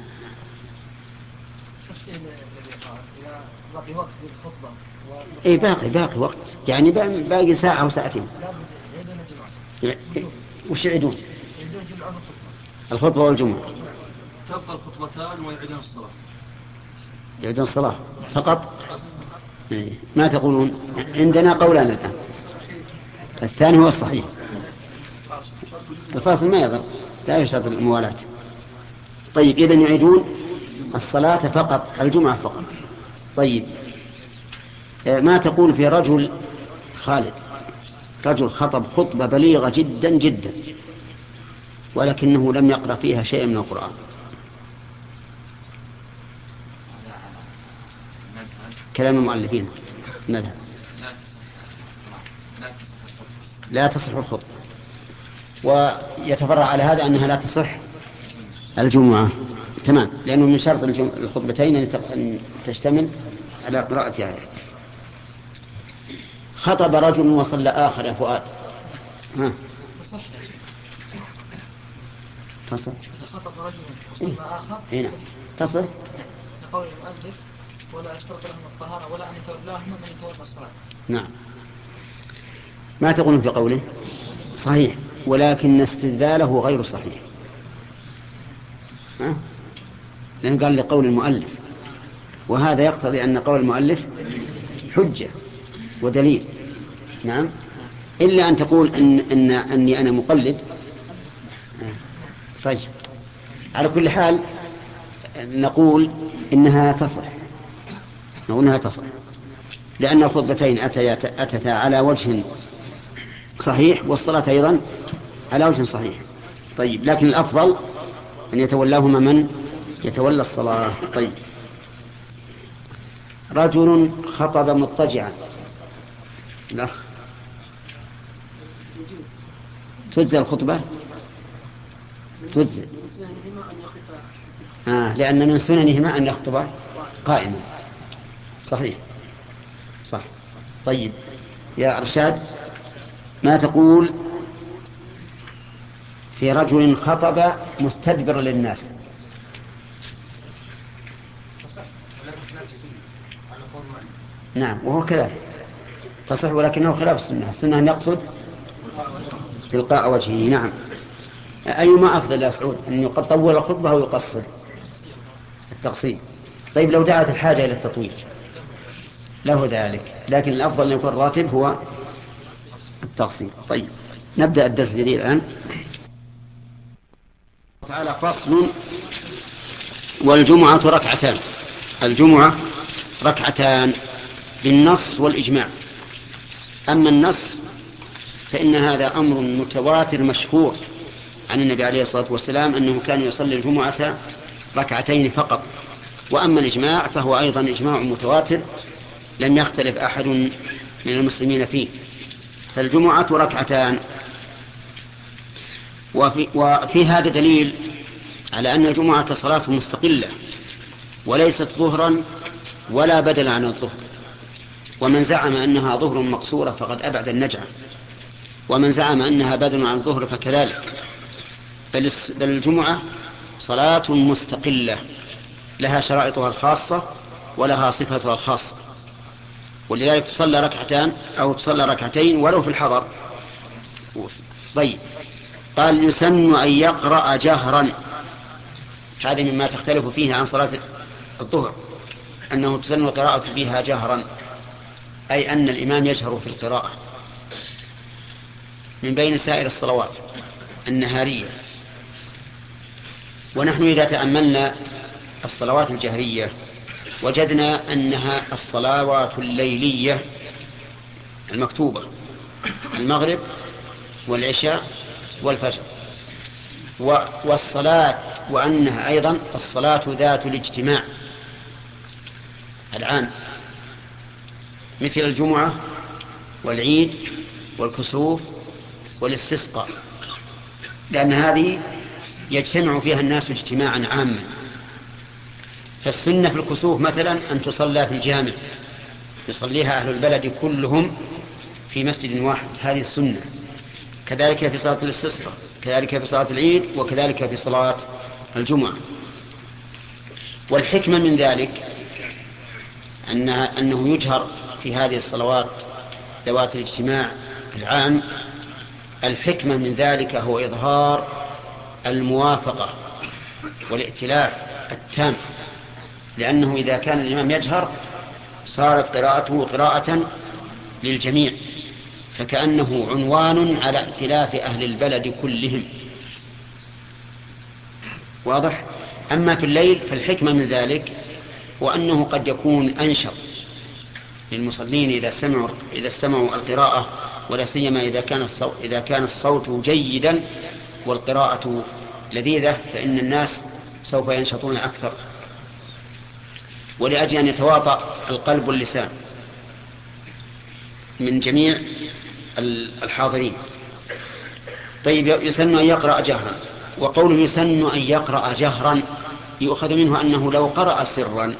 باقي وقت للخطبة اي باقي باقي وقت يعني باقي ساعة أو ساعتين. وش يعيدون؟ الخطبة والجمعة. تبقى الخطبتان ويعيدون الصلاة. يعيدون الصلاة فقط. ما تقولون؟ عندنا قولان الآن. الثاني هو الصحيح. الفاصل ما يضر لا يشترط الموالاة. طيب إذن يعيدون الصلاة فقط الجمعة فقط. طيب ما تقول في رجل خالد رجل خطب خطبة بليغة جدا جدا ولكنه لم يقرأ فيها شيئا من القرآن؟ كلام المؤلفين مذهب لا تصح الخطبة ويتفرع على هذا أنها لا تصح الجمعة. تمام. لأنه من شرط الخطبتين أن تشتمل على قراءة آية. خطب رجل وصلى آخر يا فؤاد. ها تصح تصح. إذا خطب رجل وصلى آخر هنا تصح. لقول المؤلف ولا يشترط لهم الطهارة ولا أن يتولاهم من يتولى الصلاة. نعم. ما تقولون في قوله؟ صحيح ولكن استدلاله غير صحيح. ها؟ لأن قال لقول المؤلف، وهذا يقتضي أن قول المؤلف حجة ودليل. نعم، إلا أن تقول إن إن أني أنا مقلد. طيب، على كل حال نقول إنها تصح، نقول إنها تصح لأن الخطبتين أتتا على وجه صحيح، والصلاة أيضا على وجه صحيح. طيب، لكن الأفضل أن يتولاهما من يتولى الصلاة. طيب، رجل خطب مضطجعا، الأخ، تجزى الخطبة؟ تجزى، آه لأن من سننهما أن يخطب قائما. صحيح، صح. طيب يا أرشاد، ما تقول في رجل خطب مستدبر للناس؟ نعم، وهو كذلك تصح، ولكنه خلاف السنة. السنة أن يقصد تلقاء وجهه. نعم. أيما أفضل يا سعود، أن يطول الخطبة أو يقصر؟ التقصير. طيب، لو دعت الحاجة إلى التطويل له ذلك، لكن الأفضل أن يكون راتب هو التقصير. طيب، نبدأ الدرس الجديد الآن. تعالى فصل: والجمعة ركعتان. الجمعة ركعتان بالنص والإجماع. أما النص فإن هذا أمر متواتر مشهور عن النبي عليه الصلاة والسلام أنه كان يصلي الجمعة ركعتين فقط. وأما الإجماع فهو أيضا إجماع متواتر لم يختلف أحد من المسلمين فيه. فالجمعة ركعتان. وفي, وفي هذا دليل على أن الجمعة صلاة مستقلة وليست ظهرا ولا بدل عن الظهر. ومن زعم أنها ظهر مقصورة فقد أبعد النجعة، ومن زعم أنها بدل عن الظهر فكذلك. بل الجمعة صلاة مستقلة لها شرائطها الخاصة ولها صفتها الخاصة، ولذلك تصلى ركعتان أو تصلى ركعتين ولو في الحضر. طيب، قال: يسن أن يقرأ جهرا. هذه مما تختلف فيه عن صلاة الظهر، أنه تسن القراءة فيها جهرا، أي أن الإمام يجهر في القراءة من بين سائر الصلوات النهارية. ونحن إذا تأملنا الصلوات الجهرية وجدنا أنها الصلوات الليلية المكتوبة: المغرب والعشاء والفجر. والصلاة وأنها أيضا الصلاة ذات الاجتماع العام، مثل الجمعة والعيد والكسوف والاستسقاء، لأن هذه يجتمع فيها الناس اجتماعا عاما. فالسنة في الكسوف مثلا أن تصلى في الجامع، يصليها أهل البلد كلهم في مسجد واحد، هذه السنة. كذلك في صلاة الاستسقاء، كذلك في صلاة العيد، وكذلك في صلاة الجمعة. والحكمة من ذلك أنها أنه يجهر في هذه الصلوات ذوات الاجتماع العام. الحكمة من ذلك هو إظهار الموافقة والائتلاف التام، لأنه إذا كان الإمام يجهر صارت قراءته قراءة للجميع، فكأنه عنوان على ائتلاف أهل البلد كلهم. واضح؟ أما في الليل فالحكمة من ذلك وأنه قد يكون أنشط للمصلين إذا سمعوا إذا سمعوا القراءة، ولا سيما إذا كان الصوت إذا كان الصوت جيدا والقراءة لذيذة، فإن الناس سوف ينشطون أكثر، ولأجل أن يتواطأ القلب واللسان من جميع الحاضرين. طيب، يسن أن يقرأ جهرا. وقوله يسن أن يقرأ جهرا يؤخذ منه أنه لو قرأ سرا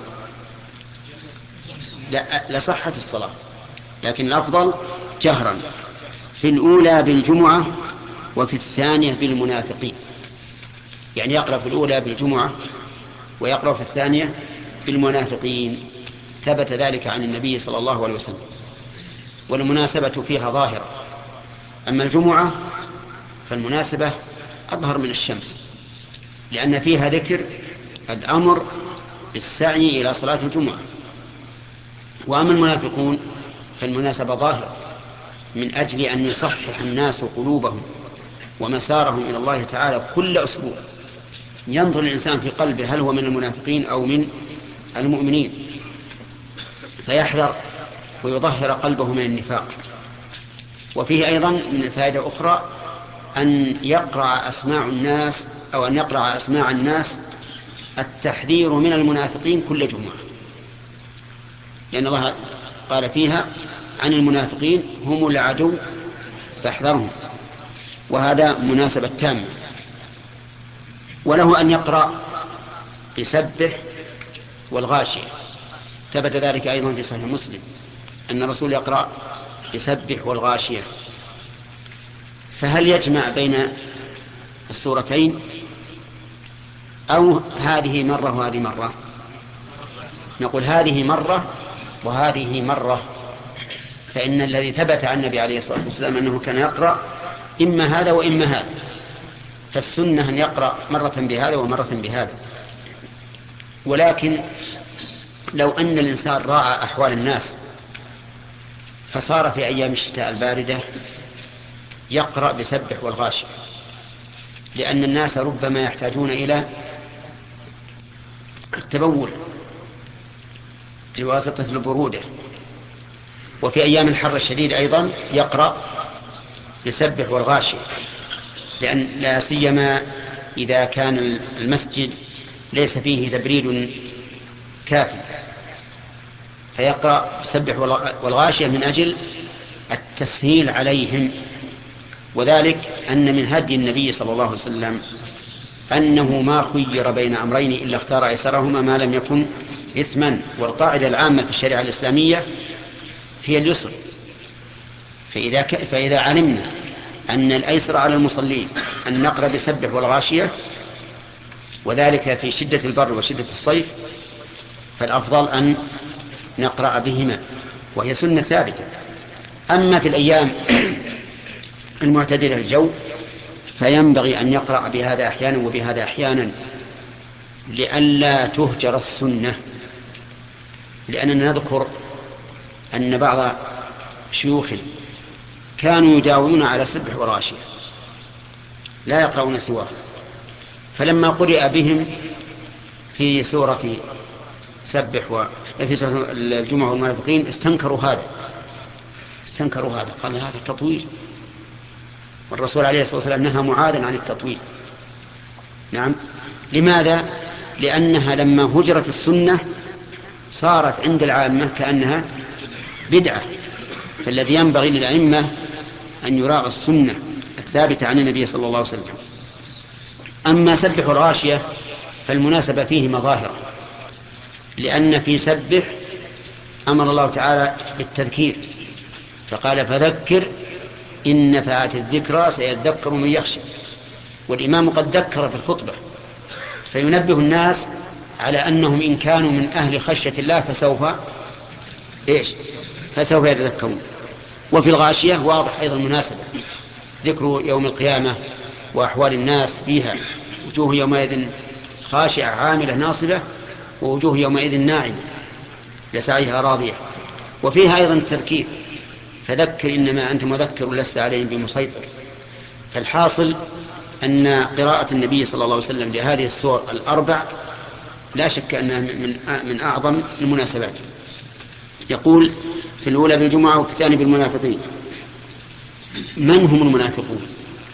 لصحت الصلاة، لكن الأفضل جهرا في الأولى بالجمعة وفي الثانية بالمنافقين. يعني يقرأ في الأولى بالجمعة ويقرأ في الثانية بالمنافقين. ثبت ذلك عن النبي صلى الله عليه وسلم، والمناسبة فيها ظاهرة. أما الجمعة فالمناسبة أظهر من الشمس، لأن فيها ذكر الأمر بالسعي إلى صلاة الجمعة. وأما المنافقون فالمناسبة ظاهرة من أجل أن يصحح الناس قلوبهم ومسارهم إلى الله تعالى كل أسبوع. ينظر الإنسان في قلبه هل هو من المنافقين أو من المؤمنين، فيحذر ويظهر قلبه من النفاق. وفيه أيضا من فائدة أخرى أن يقرأ أسماع الناس أو أن يقرأ أسماع الناس التحذير من المنافقين كل جمعة، لأن الله قال فيها عن المنافقين هم العدو فاحذرهم، وهذا مناسبة تامة. وله أن يقرأ بسبح والغاشية، ثبت ذلك أيضا في صحيح مسلم أن الرسول يقرأ بسبح والغاشية. فهل يجمع بين السورتين أو هذه مرة وهذه مرة؟ نقول هذه مرة وهذه مرة، فإن الذي ثبت عن النبي عليه الصلاة والسلام أنه كان يقرأ إما هذا وإما هذا، فالسنة أن يقرأ مرة بهذا ومرة بهذا. ولكن لو أن الإنسان راعى أحوال الناس فصار في أيام الشتاء الباردة يقرأ بسبح والغاشية، لأن الناس ربما يحتاجون إلى التبول بواسطة البرودة. وفي أيام الحر الشديد أيضا يقرأ بسبح والغاشية، لأن لا سيما إذا كان المسجد ليس فيه تبريد كافي، فيقرأ بسبح والغاشية من أجل التسهيل عليهم. وذلك أن من هدي النبي صلى الله عليه وسلم أنه ما خير بين أمرين إلا اختار أيسرهما ما لم يكن إثما. والقاعدة العامة في الشريعة الإسلامية هي اليسر، فإذا, ك... فإذا علمنا أن الأيسر على المصلين أن نقرأ بسبح والغاشية، وذلك في شدة البر وشدة الصيف، فالأفضل أن نقرأ بهما، وهي سنة ثابتة. أما في الأيام المعتدلة الجو فينبغي أن يقرأ بهذا أحيانا وبهذا أحيانا لئلا تهجر السنة. لأننا نذكر أن بعض شيوخ كانوا يداومون على السبح والغاشية لا يقرؤون سواه، فلما قرئ بهم في سورة سبح وفي سورة الجمعة والمنافقين استنكروا هذا استنكروا هذا قال هذا تطويل، والرسول عليه الصلاة والسلام نهى معاذا عن التطويل. نعم، لماذا؟ لأنها لما هجرت السنة صارت عند العامة كأنها بدعة، فالذي ينبغي للأئمة أن يراعوا السنة الثابتة عن النبي صلى الله عليه وسلم. أما سبح الغاشية فالمناسبة فيه مظاهرة، لأن في سبح أمر الله تعالى بالتذكير فقال فذكر إن نفعت الذكرى سيذكر من يخشى، والإمام قد ذكر في الخطبة فينبه الناس على أنهم إن كانوا من أهل خشية الله فسوف إيش فسوف يتذكرون. وفي الغاشية واضح أيضا مناسبة، ذكر يوم القيامة وأحوال الناس فيها، وجوه يومئذ خاشعة عاملة ناصبة ووجوه يومئذ ناعمة لسعيها راضية. وفيها أيضا التذكير فذكر إنما أنت مذكر لست عليهم بمسيطر. فالحاصل أن قراءة النبي صلى الله عليه وسلم لهذه السور الأربع لا شك أنها من من أعظم المناسبات. يقول في الأولى بالجمعة وفي الثاني بالمنافقين. من هم المنافقون؟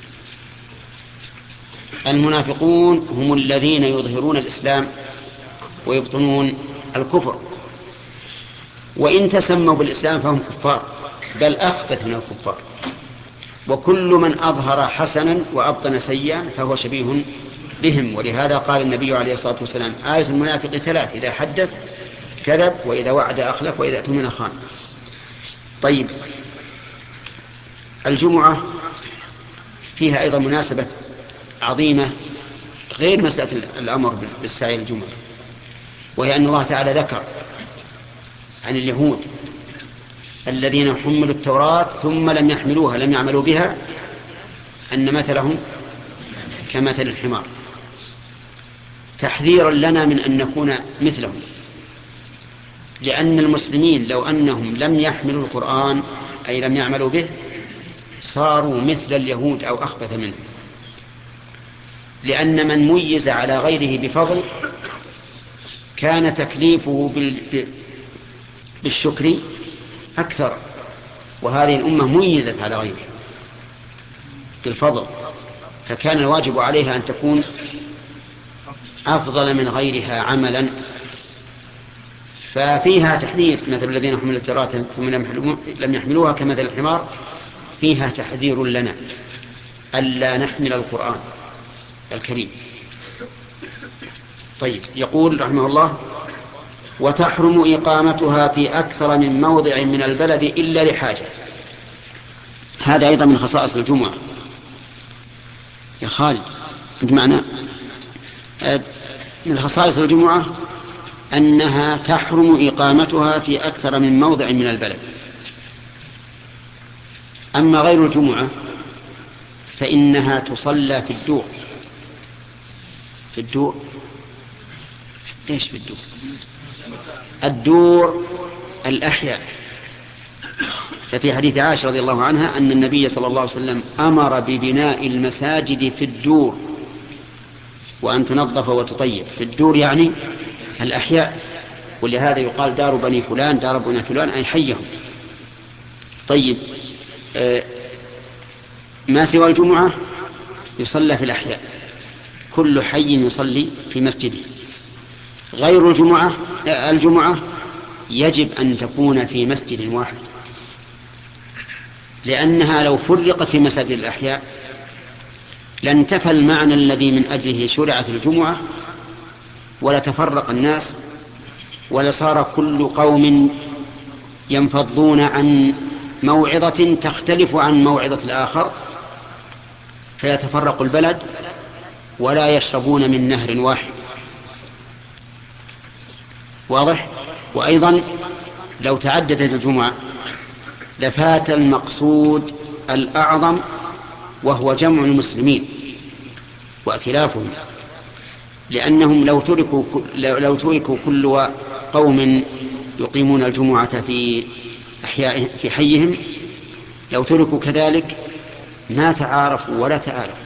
المنافقون هم الذين يظهرون الإسلام ويبطنون الكفر، وإن تسموا بالإسلام فهم كفار بل أخبث من الكفار. وكل من أظهر حسنا وأبطن سيئا فهو شبيه بهم. ولهذا قال النبي عليه الصلاة والسلام آية المنافق ثلاث: إذا حدث كذب، وإذا وعد أخلف، وإذا اؤتمن خان. طيب، الجمعة فيها أيضا مناسبة عظيمة غير مسألة الأمر بالسعي للجمعة، وهي أن الله تعالى ذكر عن اليهود الذين حملوا التوراة ثم لم يحملوها لم يعملوا بها أن مثلهم كمثل الحمار، تحذيرا لنا من أن نكون مثلهم، لأن المسلمين لو أنهم لم يحملوا القرآن أي لم يعملوا به صاروا مثل اليهود أو أخبث منهم، لأن من ميز على غيره بفضل كان تكليفه بالشكر أكثر، وهذه الأمة ميزت على غيرها بالفضل، فكان الواجب عليها أن تكون أفضل من غيرها عملا. ففيها تحذير، مثل الذين حملوا التوراة ثم لم يحملوها كمثل الحمار، فيها تحذير لنا ألا نحمل القرآن الكريم. طيب، يقول رحمه الله: وتحرم إقامتها في أكثر من موضع من البلد إلا لحاجة. هذا أيضا من خصائص الجمعة يا خالد، أنت معنا؟ من خصائص الجمعة أنها تحرم إقامتها في أكثر من موضع من البلد. أما غير الجمعة فإنها تصلى في الدور. في الدور إيش في الدور؟ الدور الأحياء. ففي حديث عائشة رضي الله عنها أن النبي صلى الله عليه وسلم أمر ببناء المساجد في الدور، وأن تنظف وتطيب. في الدور يعني الأحياء، ولهذا يقال دار بني فلان دار بني فلان أي حيهم. طيب، آه ما سوى الجمعة يصلى في الأحياء، كل حي يصلي في مسجده. غير الجمعة آه الجمعة يجب أن تكون في مسجد واحد، لأنها لو فرقت في مساجد الأحياء لانتفى المعنى الذي من أجله شرعت الجمعة، ولتفرق الناس، ولصار كل قوم ينفضون عن موعظة تختلف عن موعظة الآخر، فيتفرق البلد ولا يشربون من نهر واحد. واضح؟ وأيضا لو تعددت الجمعة لفات المقصود الأعظم، وهو جمع المسلمين وائتلافهم، لأنهم لو تركوا لو تركوا كل قوم يقيمون الجمعة في أحياء في حيهم، لو تركوا كذلك ما تعارفوا ولا تآلفوا،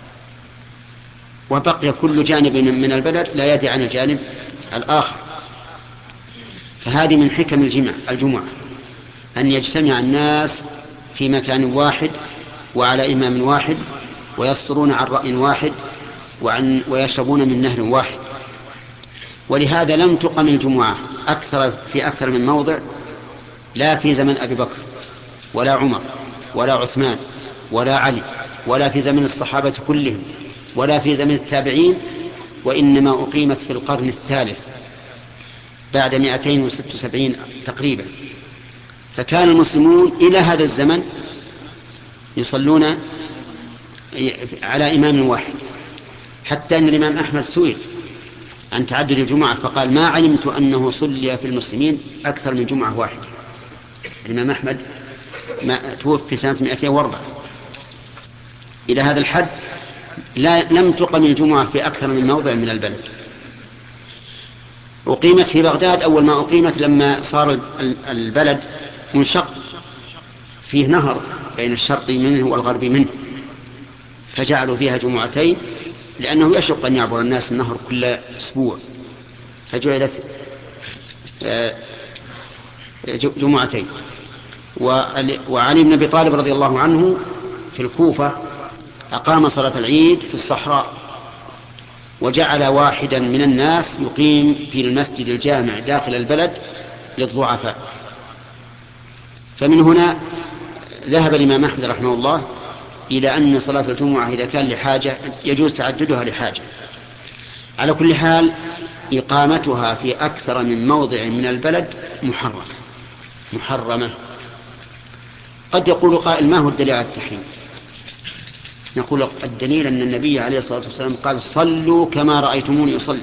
وبقي كل جانب من البلد لا يدري عن الجانب الآخر. فهذه من حكم الجمع الجمعة أن يجتمع الناس في مكان واحد وعلى إمام واحد، ويصدرون عن رأي واحد، وعن ويشربون من نهر واحد. ولهذا لم تقم الجمعة أكثر في أكثر من موضع، لا في زمن أبي بكر ولا عمر ولا عثمان ولا علي، ولا في زمن الصحابة كلهم، ولا في زمن التابعين، وإنما أقيمت في القرن الثالث بعد مئتين وست وسبعين تقريبا. فكان المسلمون إلى هذا الزمن يصلون على إمام واحد، حتى أن الإمام أحمد سئل عن تعدد الجمعة فقال: ما علمت أنه صلي في المسلمين أكثر من جمعة واحدة. الإمام أحمد ما توفي سنة مئتين وأربعة. إلى هذا الحد لا لم تقم الجمعة في أكثر من موضع من البلد. أقيمت في بغداد أول ما أقيمت لما صار البلد منشق، فيه نهر بين الشرق منه والغرب منه، فجعلوا فيها جمعتين، لأنه يشق أن يعبر الناس النهر كل أسبوع، فجعلت جمعتين. وعلي بن أبي طالب رضي الله عنه في الكوفة أقام صلاة العيد في الصحراء، وجعل واحدا من الناس يقيم في المسجد الجامع داخل البلد للضعفاء. فمن هنا ذهب الإمام أحمد رحمه الله إلى أن صلاة الجمعة إذا كان لحاجة يجوز تعددها لحاجة. على كل حال إقامتها في أكثر من موضع من البلد محرمة محرمة. قد يقول قائل: ما هو الدليل على التحريم؟ نقول: الدليل أن النبي عليه الصلاة والسلام قال: صلوا كما رأيتموني أصلي.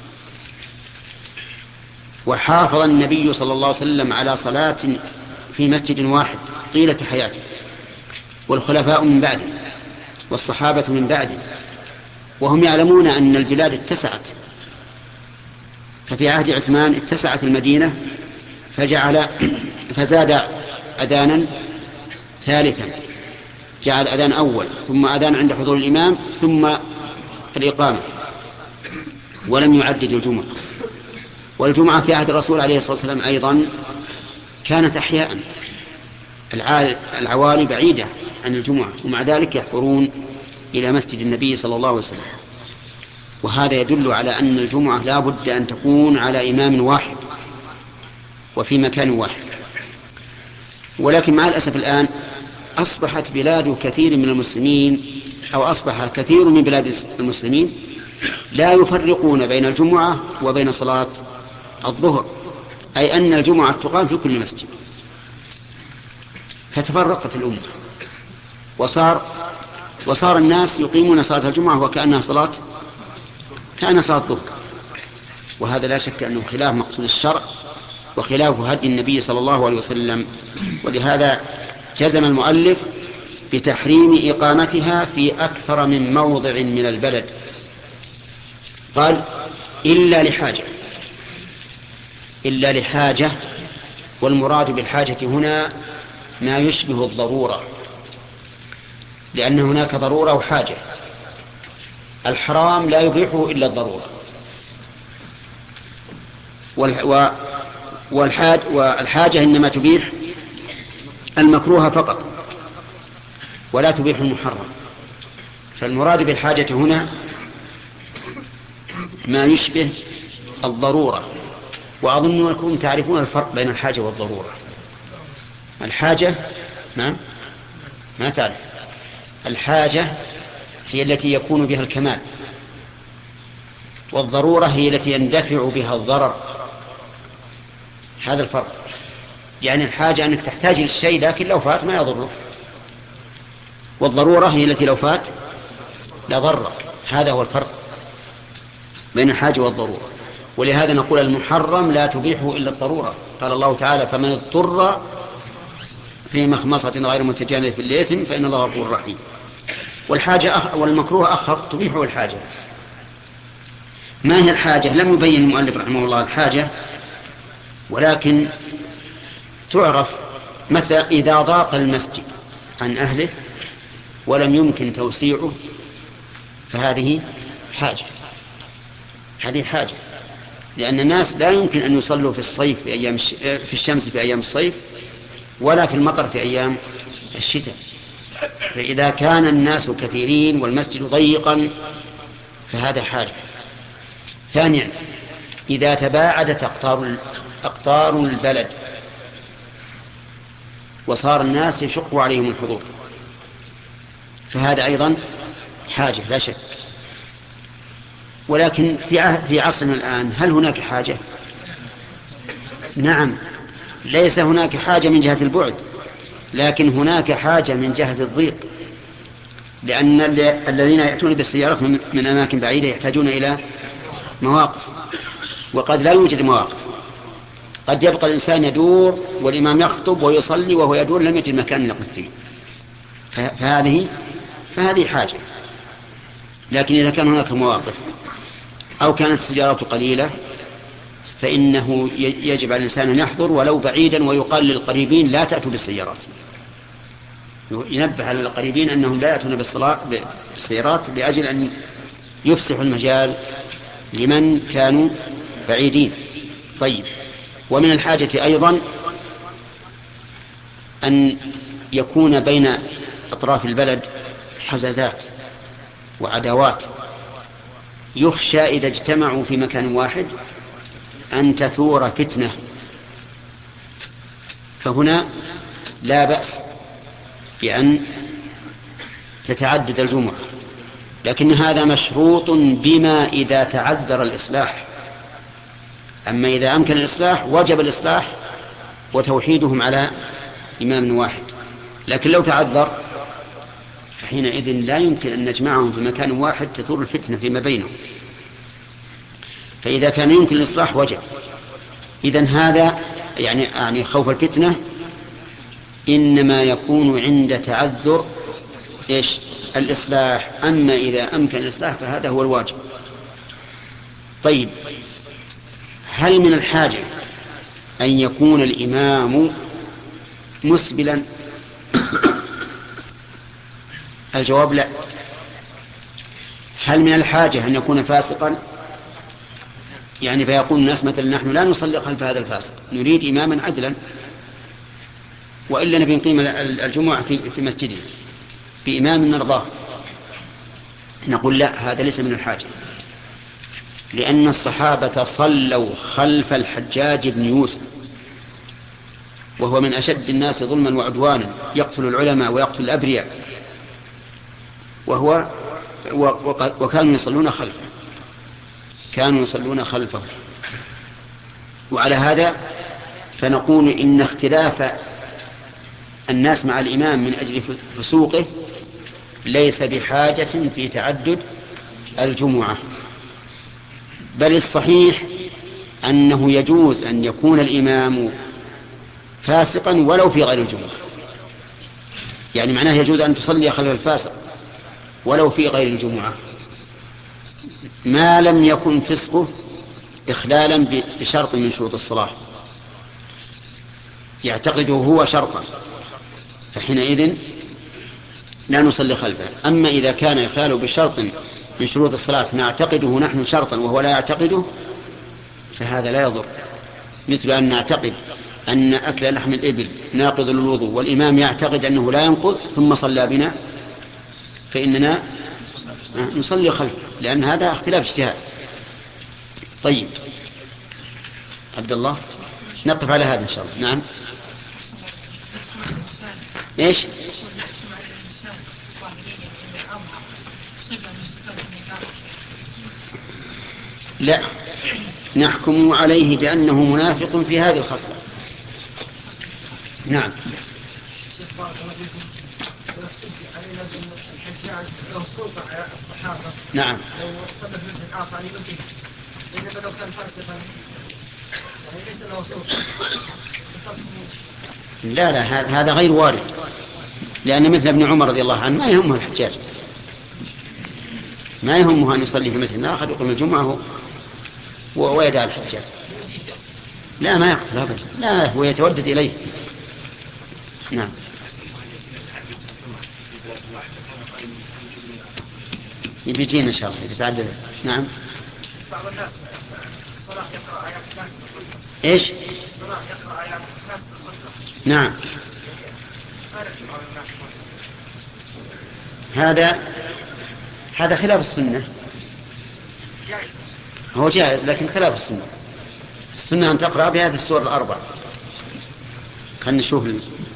وحافظ النبي صلى الله عليه وسلم على صلاة في مسجد واحد طيلة حياته، والخلفاء من بعده، والصحابة من بعده، وهم يعلمون أن البلاد اتسعت. ففي عهد عثمان اتسعت المدينة فجعل فزاد أذانا ثالثا، جعل أذان أول ثم أذان عند حضور الإمام ثم الإقامة، ولم يعدد الجمعة. والجمعة في عهد الرسول عليه الصلاة والسلام أيضا كانت أحياء، العوالي بعيدة عن الجمعة ومع ذلك يحضرون إلى مسجد النبي صلى الله عليه وسلم. وهذا يدل على أن الجمعة لا بد أن تكون على إمام واحد وفي مكان واحد. ولكن مع الأسف الآن أصبحت بلاد كثير من المسلمين أو أصبح كثير من بلاد المسلمين لا يفرقون بين الجمعة وبين صلاة الظهر، أي أن الجمعة تقام في كل مسجد، فتفرقت الأمة وصار وصار الناس يقيمون صلاة الجمعة وكأنها صلاة كأنها صلاة الظهر. وهذا لا شك أنه خلاف مقصود الشرع وخلاف هدي النبي صلى الله عليه وسلم. ولهذا جزم المؤلف بتحريم إقامتها في أكثر من موضع من البلد، قال إلا لحاجة إلا لحاجة والمراد بالحاجة هنا ما يشبه الضرورة، لأن هناك ضرورة وحاجة. الحرام لا يبيحه إلا الضرورة، والحاج والحاجة إنما تبيح المكروه فقط ولا تبيح المحرم. فالمراد بالحاجة هنا ما يشبه الضرورة. وأظن أنكم تعرفون الفرق بين الحاجة والضرورة. الحاجة ما ما تعرف. الحاجة هي التي يكون بها الكمال، والضرورة هي التي يندفع بها الضرر. هذا الفرق. يعني الحاجة أنك تحتاج للشيء لكن لو فات ما يضرك، والضرورة هي التي لو فات لا ضرك. هذا هو الفرق بين الحاجة والضرورة. ولهذا نقول المحرم لا تبيحه إلا الضرورة. قال الله تعالى فمن اضطر في مخمصة غير متجانف في الإثم فإن الله غفور رحيم. والحاجة أخ... والمكروه أخف تبيحه الحاجة. ما هي الحاجة؟ لم يبين المؤلف رحمه الله الحاجة، ولكن تعرف مثلا إذا ضاق المسجد عن أهله ولم يمكن توسيعه فهذه حاجة. هذه حاجة، لأن الناس لا يمكن أن يصلوا في الصيف في أيام الش... في الشمس في أيام الصيف ولا في المطر في أيام الشتاء. فإذا كان الناس كثيرين والمسجد ضيقا فهذا حاجة. ثانيا إذا تباعدت أقطار أقطار البلد وصار الناس يشق عليهم الحضور فهذا أيضا حاجة لا شك. ولكن في في عصرنا الآن هل هناك حاجة؟ نعم، ليس هناك حاجة من جهة البعد، لكن هناك حاجة من جهة الضيق، لأن الذين يأتون بالسيارات من أماكن بعيدة يحتاجون إلى مواقف، وقد لا يوجد مواقف. قد يبقى الإنسان يدور والإمام يخطب ويصلي وهو يدور لم يجد مكان يقف فيه، فهذه فهذه حاجة. لكن إذا كان هناك مواقف أو كانت السيارات قليلة فإنه يجب على الإنسان أن يحضر ولو بعيدا، ويقال للقريبين لا تأتوا بالسيارات، ينبه على القريبين أنهم لا يأتون بالسيارات لأجل أن يفسحوا المجال لمن كانوا بعيدين. طيب، ومن الحاجة أيضا أن يكون بين أطراف البلد حزازات وعداوات، يخشى إذا اجتمعوا في مكان واحد أن تثور فتنة، فهنا لا بأس بأن تتعدد الجمعة، لكن هذا مشروط بما إذا تعذر الإصلاح. أما إذا أمكن الإصلاح وجب الإصلاح وتوحيدهم على إمام واحد، لكن لو تعذر فحينئذ لا يمكن أن نجمعهم في مكان واحد تثور الفتنة فيما بينهم. فإذا كان يمكن الإصلاح وجب. إذن هذا يعني يعني خوف الفتنة إنما يكون عند تعذر إيش الإصلاح، أما إذا أمكن الإصلاح فهذا هو الواجب. طيب، هل من الحاجة أن يكون الإمام مسبلا؟ الجواب لا. هل من الحاجة أن يكون فاسقا؟ يعني فيقول الناس مثلا نحن لا نصلي خلف هذا الفاسق، نريد إماما عدلا، وإلا نبي نقيم الجمعة في مسجده بإمام نرضاه. نقول لا، هذا ليس من الحاجة، لأن الصحابة صلوا خلف الحجاج بن يوسف وهو من أشد الناس ظلما وعدوانا، يقتل العلماء ويقتل الأبرياء، وهو وكانوا يصلون خلفه كانوا يصلون خلفه وعلى هذا فنقول إن اختلاف الناس مع الإمام من أجل فسوقه ليس بحاجة في تعدد الجمعة، بل الصحيح أنه يجوز أن يكون الإمام فاسقا ولو في غير الجمعة. يعني معناه يجوز أن تصلي خلف الفاسق ولو في غير الجمعة، ما لم يكن فسقه إخلالا بشرط من شروط الصلاة يعتقده هو شرطا، فحينئذ لا نصلي خلفه. أما إذا كان إخلاله بشرط من شروط الصلاة نعتقده نحن شرطا وهو لا يعتقده فهذا لا يضر، مثل أن نعتقد أن أكل لحم الإبل ناقض للوضوء والإمام يعتقد أنه لا ينقض ثم صلى بنا، فإننا نصلي خلفه، لأن هذا اختلاف اجتهاد. طيب عبد الله، نقف على هذا إن شاء الله. نعم. إيش؟ لا، نحكم عليه بأنه منافق في هذه الخصلة. نعم. الحجاج له سلطة على الصحابة. نعم. لو صلى في مسجد آخر أن يمكن، إنما لو كان فاسقا يعني ليس له سلطة. لا لا، هذا غير وارد، لأن مثل ابن عمر رضي الله عنه ما يهمه الحجاج، ما يهمه أن يصلي في مسجد آخر يقوم الجمعة ويدع الحجاج. لا، ما يقتل أبدا، لا، هو يتودد إليه. نعم. يبيجين إن شاء الله إذا تعدد. نعم. بعض الناس الصلاة يقرأ آيات الناس بالخطبة. إيش؟ الصلاة يقرأ آيات الناس بالخطبة. نعم. هذا هذا خلاف السنة. هو جائز لكن خلاف السنة. السنة أن تقرأ بهذه السور الأربع. خلنا نشوف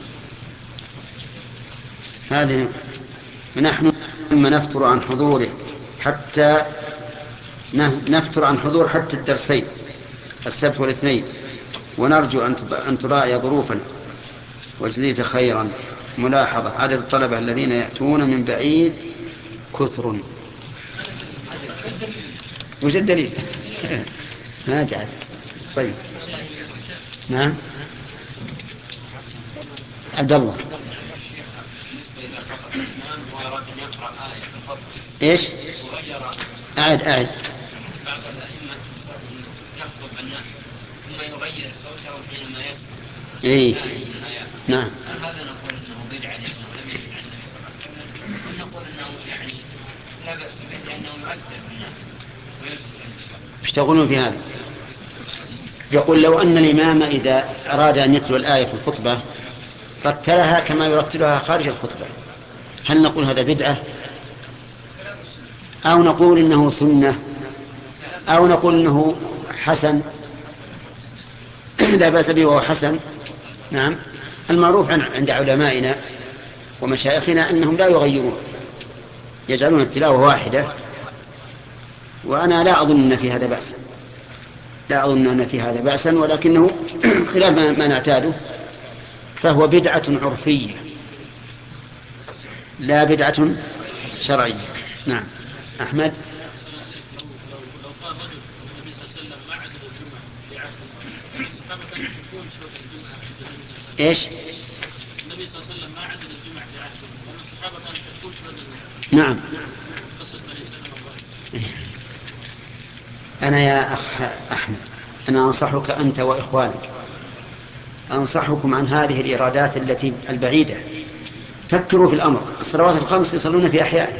هذه. نحن لما نفتر عن حضوره حتى نفتر عن حضور حتى الدرسين السبت والاثنين، ونرجو أن تراعي ظروفنا وجزيت خيرا. ملاحظة: عدد الطلبة الذين يأتون من بعيد كثر. وجد دليل. ما جعل. طيب. نعم. عبد الله. ايش؟ أعد أعد. بعض الأئمة يخطب الناس ثم يغير صوته حينما يتلو إيه. الآيات. نعم. هذا نقول أنه بدعة لأنه لم يجد عن النبي صلى الله عليه وسلم، ونقول أنه يعني لا بأس به لأنه يؤثر بالناس ويثبت. ايش تقولون في هذا؟ يقول لو أن الإمام إذا أراد أن يتلو الآية في الخطبة رتلها كما يرتلها خارج الخطبة، هل نقول هذا بدعة أو نقول إنه سنة أو نقول إنه حسن؟ لا بأس به وهو حسن. نعم. المعروف عند علمائنا ومشايخنا أنهم لا يغيرون، يجعلون التلاوة واحدة، وأنا لا أظن أن في هذا بأسا لا أظن أن في هذا بأسا ولكنه خلاف ما نعتاده، فهو بدعة عرفية لا بدعة شرعية. نعم. أحمد. لو قال رجل النبي صلى الله عليه وسلم ما عدد الجمعة في عهده، الصحابة كانوا يحبون صلاة الجمعة. إيش؟ النبي النبي صلى الله عليه وسلم ما عدد الجمع في عهده، لأن الصحابة كانت تقول شهود نعم. قصة بني سلمة. أنا يا أخ أحمد، أنا أنصحك أنت وإخوانك، أنصحكم عن هذه الإرادات التي البعيدة. فكروا في الأمر. الصلوات الخمس يصلون في أحيائهم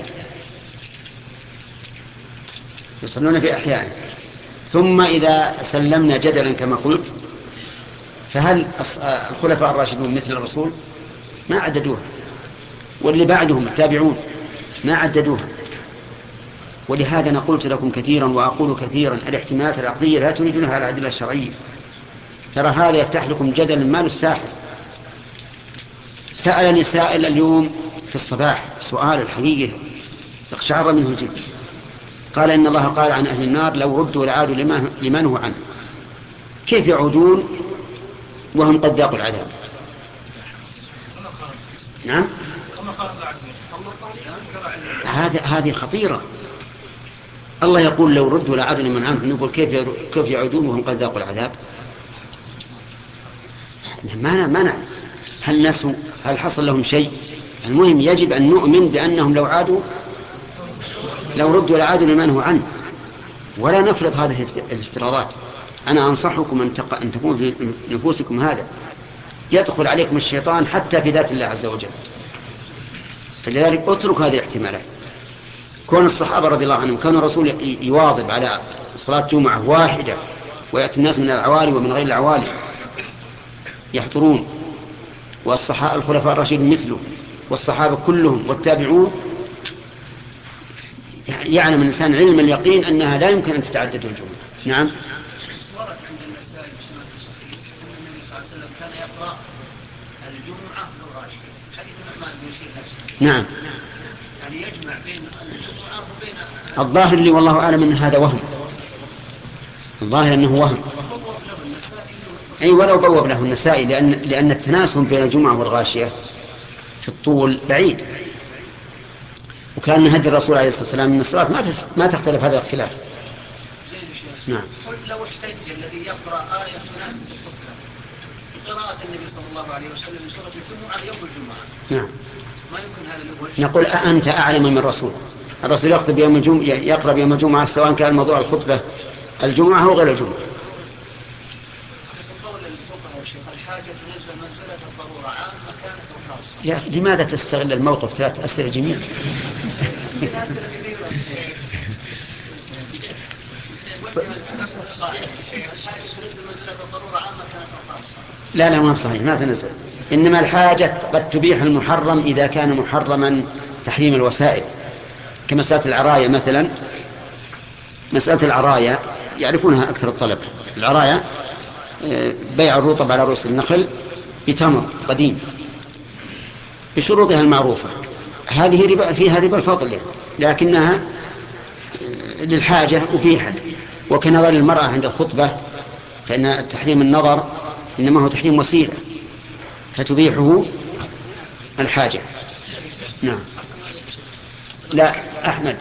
يصلون في أحيائهم ثم إذا سلمنا جدلا كما قلت، فهل الخلفاء الراشدون مثل الرسول؟ ما عددوها، واللي بعدهم التابعون ما عددوها. ولهذا أنا قلت لكم كثيرا وأقول كثيرا: الاحتمالات العقلية لا تريدونها على الأدلة الشرعية. ترى هذا يفتح لكم جدلا ما له الساحر. سألني سائل اليوم في الصباح سؤال الحقيقة اقشعر منه الجلد، قال: إن الله قال عن أهل النار: لو ردوا لعادوا لما نهوا عنه. كيف يعودون وهم قد ذاقوا العذاب؟ نعم، هذه هذه خطيرة. الله يقول: لو ردوا لعادوا لمن عنه. نقول كيف كيف يعودون وهم قد ذاقوا العذاب؟ ما ما نعلم هل نسوا، هل حصل لهم شيء. المهم يجب أن نؤمن بأنهم لو عادوا لو ردوا لعادوا لمن هو عنه، ولا نفرض هذه الافتراضات. أنا أنصحكم أن, تق... أن تكون في نفوسكم هذا. يدخل عليكم الشيطان حتى في ذات الله عز وجل. فلذلك اترك هذه الاحتمالات. كون الصحابة رضي الله عنهم كان الرسول يواظب على صلاة جمعة واحدة، ويأتي الناس من العوالي ومن غير العوالي يحضرون، والصحابة الخلفاء الراشدون مثله، والصحابة كلهم والتابعون. يعلم الإنسان علم اليقين أنها لا يمكن أن تتعدد الجمعة. نعم. ورد عند المسائل بسنة الصحيح أن النبي صلى الله عليه وسلم كان يقرأ الجمعة والغاشية. حديث الرحمن بن شيخ. نعم. يعني يجمع بين الجمعة وبين الظاهر لي والله أعلم أن هذا وهم. الظاهر أنه وهم. أي ولو بوب له النسائي، لأن لأن التناسب بين الجمعة والغاشية في الطول بعيد. وكان هدي الرسول عليه الصلاة والسلام من الصلاة ما ما تختلف هذا الاختلاف. نعم. لو احتج الذي يقرأ آية تناسب الخطبة قراءة النبي صلى الله عليه وسلم من سورة الجمعة يوم الجمعة. نعم. ما يمكن هذا الوجه. نقول أأنت أعلم من الرسول؟ الرسول يخطب يوم الجمعة، يقرأ يوم الجمعة سواء كان موضوع الخطبة الجمعة أو غير الجمعة. قول الفقهاء والشيخ الحاجة تنزل منزلة الضرورة عامة كانت أو خاصة. يا لماذا تستغل الموقف؟ ثلاث أسئلة جميلة. لا لا ما صحيح، ما تنزل. إنما الحاجة قد تبيح المحرم إذا كان محرما تحريم الوسائل، كمسألة العراية مثلا. مسألة العراية يعرفونها أكثر الطلبة. العراية بيع الرطب على رؤوس النخل بتمر قديم بشروطها المعروفة. هذه ربا، فيها ربا الفضل يعني، لكنها للحاجة أبيحت. وكنظر المرأة عند الخطبة، فإن تحريم النظر إنما هو تحريم وسيلة فتبيحه الحاجة. نعم. لا أحمد.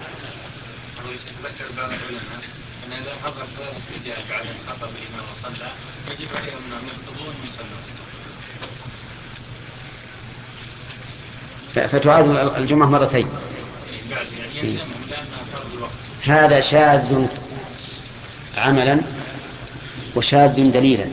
فتعاد الجمعة مرتين. هذا شاذ عملا وشاذ دليلا.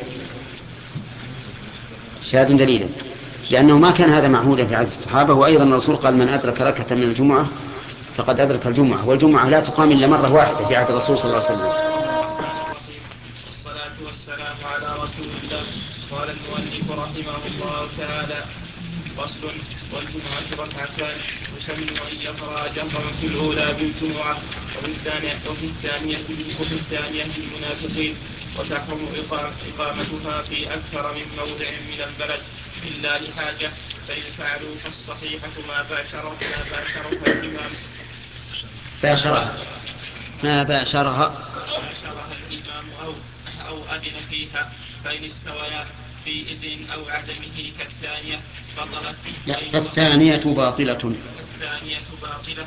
شاذ دليلا لأنه ما كان هذا معهودا في عهد الصحابة. وأيضا الرسول قال: من أدرك ركعة من الجمعة فقد أدرك الجمعة. والجمعة لا تقام إلا مرة واحدة في عهد الرسول صلى الله عليه وسلم. والصلاة والسلام على رسول الله. قال المؤلف رحمه الله تعالى: فصل. والجمعة ركعتان يسمى أن يقرأ جهرا في الأولى بالجمعة وفي الثانية وفي الثانية وفي الثانية للمنافقين، وتحرم إقامتها في أكثر من موضع من البلد إلا لحاجة، فإن فعلوا فالصحيحة ما باشرها ما باشرها الإمام باشرها ما باشرها باشرها الإمام أو أو أذن فيها، فإن استويا في إذن أو عدمه كالثانية بطلت. لا، فالثانية باطلة. الثانية باطلة.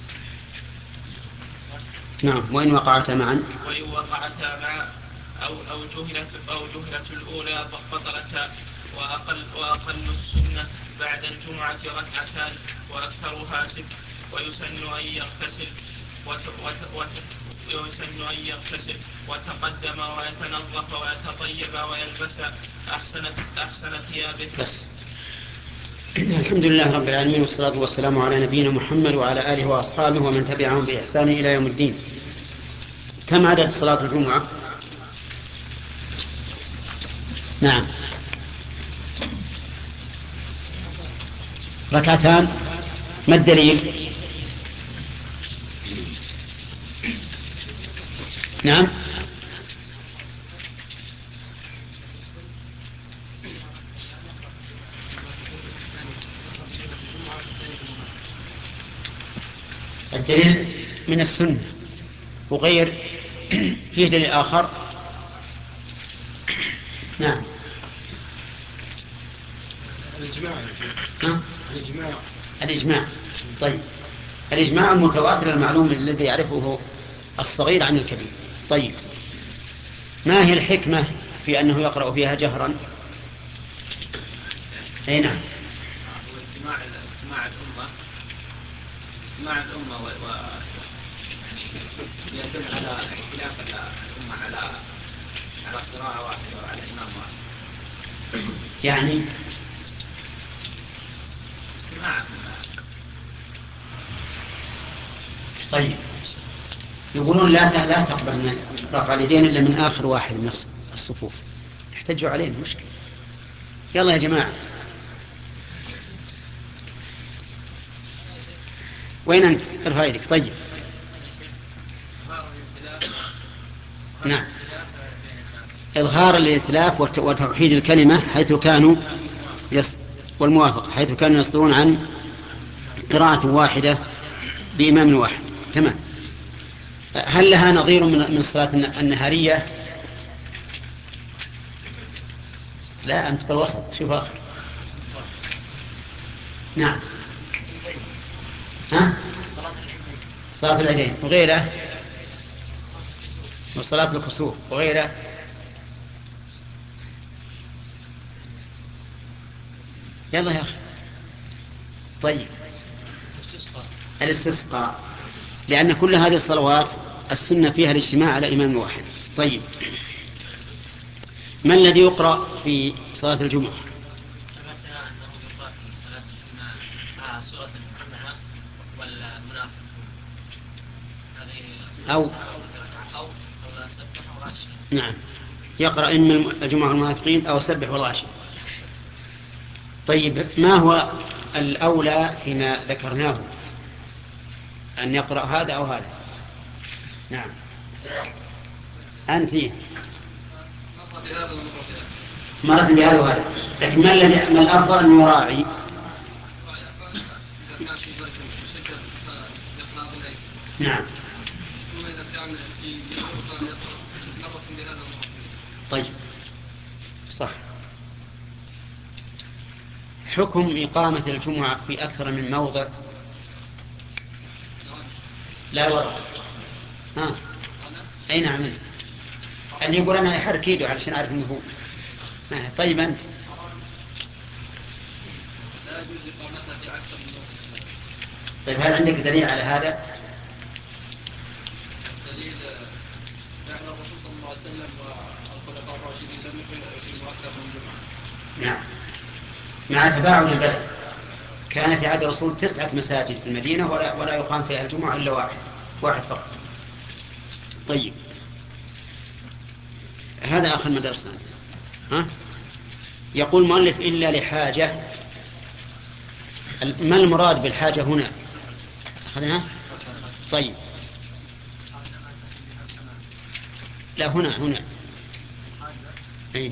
نعم. وإن وقعتا معا وإن وقعتا معا أو أو جهلت أو جهلت الأولى بطلتا. وأقل, وأقل السنة بعد الجمعة ركعتان وأكثرها ست. ويسن أن يغتسل وت... وت... وت... ويسن أن يغتسل وتقدم ويتنظف ويتطيب ويلبس أحسن أحسن ثيابه. بس. الحمد لله رب العالمين والصلاة والسلام على نبينا محمد وعلى آله وأصحابه ومن تبعهم بإحسان إلى يوم الدين. كم عدد صلاة الجمعة؟ نعم ركعتان. ما الدليل؟ نعم الدليل من السنة وغير. فيه دليل آخر. نعم الإجماع. الإجماع. الإجماع. طيب الإجماع المتواتر المعلوم الذي يعرفه الصغير عن الكبير. طيب ما هي الحكمة في أنه يقرأ فيها جهرا؟ أي نعم. اجتماع اجتماع الأمة اجتماع الأمة و يعني يدل على اختلاف الأمة على على قراءة واحدة وعلى إمام واحد. يعني اجتماع. طيب يقولون لا لا تقبل من رفع اليدين إلا من آخر واحد من الصفوف. تحتجوا علينا مشكلة. يلا يا جماعة وين أنت؟ ارفع يدك. طيب نعم إظهار الائتلاف وتوحيد الكلمة حيث كانوا يص... والموافقة حيث كانوا يصدرون عن قراءة واحدة بإمام واحد. تمام. هل لها نظير من الصلاة النهارية؟ لا أنت بالوسط. شوف آخر. نعم ها؟ صلاة العيدين وغيره وصلاة الكسوف وغيره. يلا يا أخي. طيب الاستسقاء لأن كل هذه الصلوات السنة فيها الاجتماع على إمام واحد. طيب ما الذي يقرأ في صلاة الجمعة؟ أو نعم يقرأ إما الجمعة المنافقين أو سبح والغاشية. طيب ما هو الأولى فيما ذكرناه أن يقرأ هذا أو هذا؟ نعم أنت مرة بهذا وهذا. لكن ما الذي ما الأفضل أن يراعي؟ نعم طيب صح. حكم إقامة الجمعة في أكثر من موضع. لا ورد. ها أي نعم أنت اللي يقول أنا يحرك يده علشان أعرف أنه هو. طيب أنت طيب هل عندك دليل على هذا؟ دليل فعل الرسول صلى الله عليه وسلم والخلفاء الراشدين لم يكن في أكثر من جمعة. نعم مع تباعد البلد. كان في عهد الرسول تسعة مساجد في المدينة ولا ولا يقام فيها الجمعة إلا واحد واحد فقط. طيب هذا آخر مدرسنا. ها يقول مؤلف إلا لحاجة. ما المراد بالحاجة هنا؟ أخذنا. طيب لا هنا هنا أين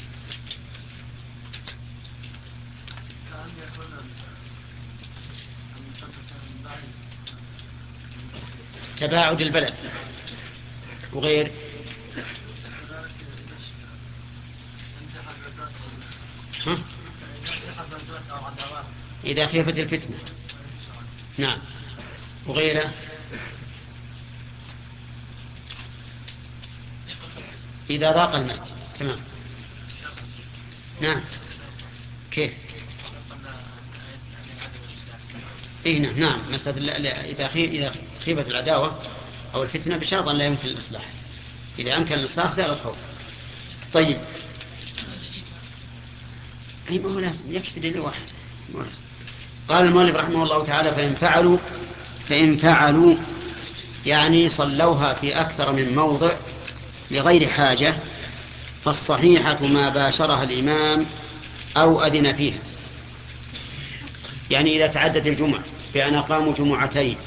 تباعد البلد وغير. ها؟ إذا خيفت الفتنة. نعم وغيره. إذا ضاق المسجد. تمام. نعم كيف؟ إيه نعم نعم مسألة إذا إذا خيبت العداوة أو الفتنة بشرط أن لا يمكن الإصلاح. إذا أمكن الإصلاح زال الخوف. طيب أي ما هو لازم يكفي دليل واحد. قال المؤلف رحمه الله تعالى فإن فعلوا فإن فعلوا يعني صلوها في أكثر من موضع لغير حاجة فالصحيحة ما باشرها الإمام أو أذن فيها. يعني إذا تعدت الجمعة بأن أقاموا جمعتين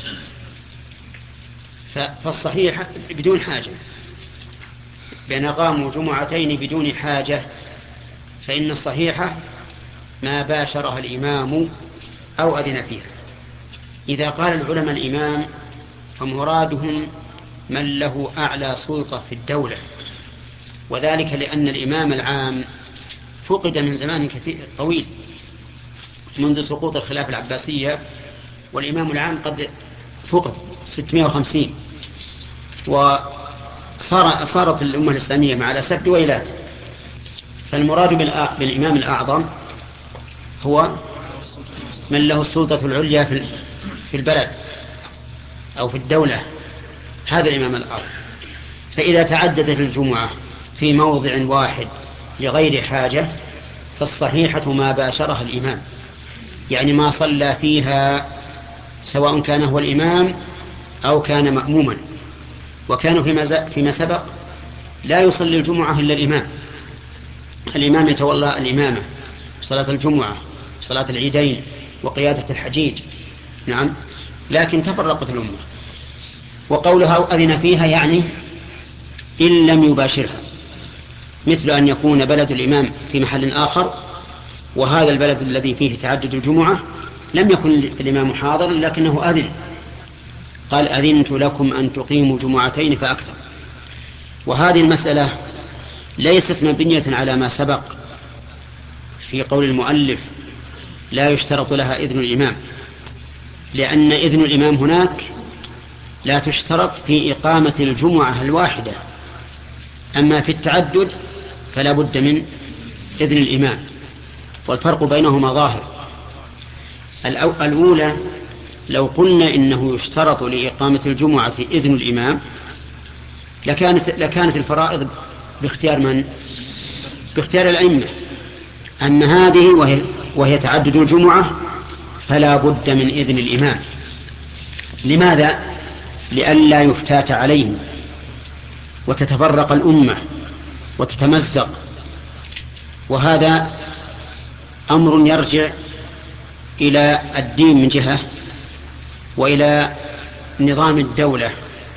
فالصحيحة بدون حاجة بأن أقاموا جمعتين بدون حاجة فإن الصحيحة ما باشرها الإمام أو أذن فيها. إذا قال العلماء الإمام فمرادهم من له أعلى سلطة في الدولة، وذلك لأن الإمام العام فقد من زمان كثير طويل منذ سقوط الخلافة العباسية، والإمام العام قد فقد ستمائة وخمسين، وصارت الأمة الإسلامية مع سد ويلات. فالمراد بالإمام الأعظم هو من له السلطة العليا في البلد أو في الدولة، هذا الإمام الأعظم. فإذا تعددت الجمعة في موضع واحد لغير حاجة فالصحيحة ما باشرها الإمام، يعني ما صلى فيها سواء كان هو الإمام أو كان مأموما. وكانوا فيما سبق لا يصلي الجمعة إلا الإمام، الإمام يتولى الإمامة صلاة الجمعة صلاة العيدين وقيادة الحجيج. نعم، لكن تفرقت الأمة. وقولها أذن فيها يعني إن لم يباشرها، مثل أن يكون بلد الإمام في محل آخر وهذا البلد الذي فيه تعدد الجمعة لم يكن الإمام حاضر لكنه أذن، قال أذنت لكم أن تقيموا جمعتين فأكثر. وهذه المسألة ليست مبنية على ما سبق في قول المؤلف لا يشترط لها إذن الإمام، لأن إذن الإمام هناك لا تشترط في إقامة الجمعة الواحدة، أما في التعدد فلا بد من إذن الإمام، والفرق بينهما ظاهر. الأولى لو قلنا إنه يشترط لإقامة الجمعة إذن الإمام لكانت, لكانت الفرائض باختيار من؟ باختيار الأئمة. أما هذه وهي, وهي تعدد الجمعة فلا بد من إذن الإمام. لماذا؟ لئلا يفتات عليه وتتفرق الأمة وتتمزق، وهذا أمر يرجع إلى الدين من جهة وإلى نظام الدولة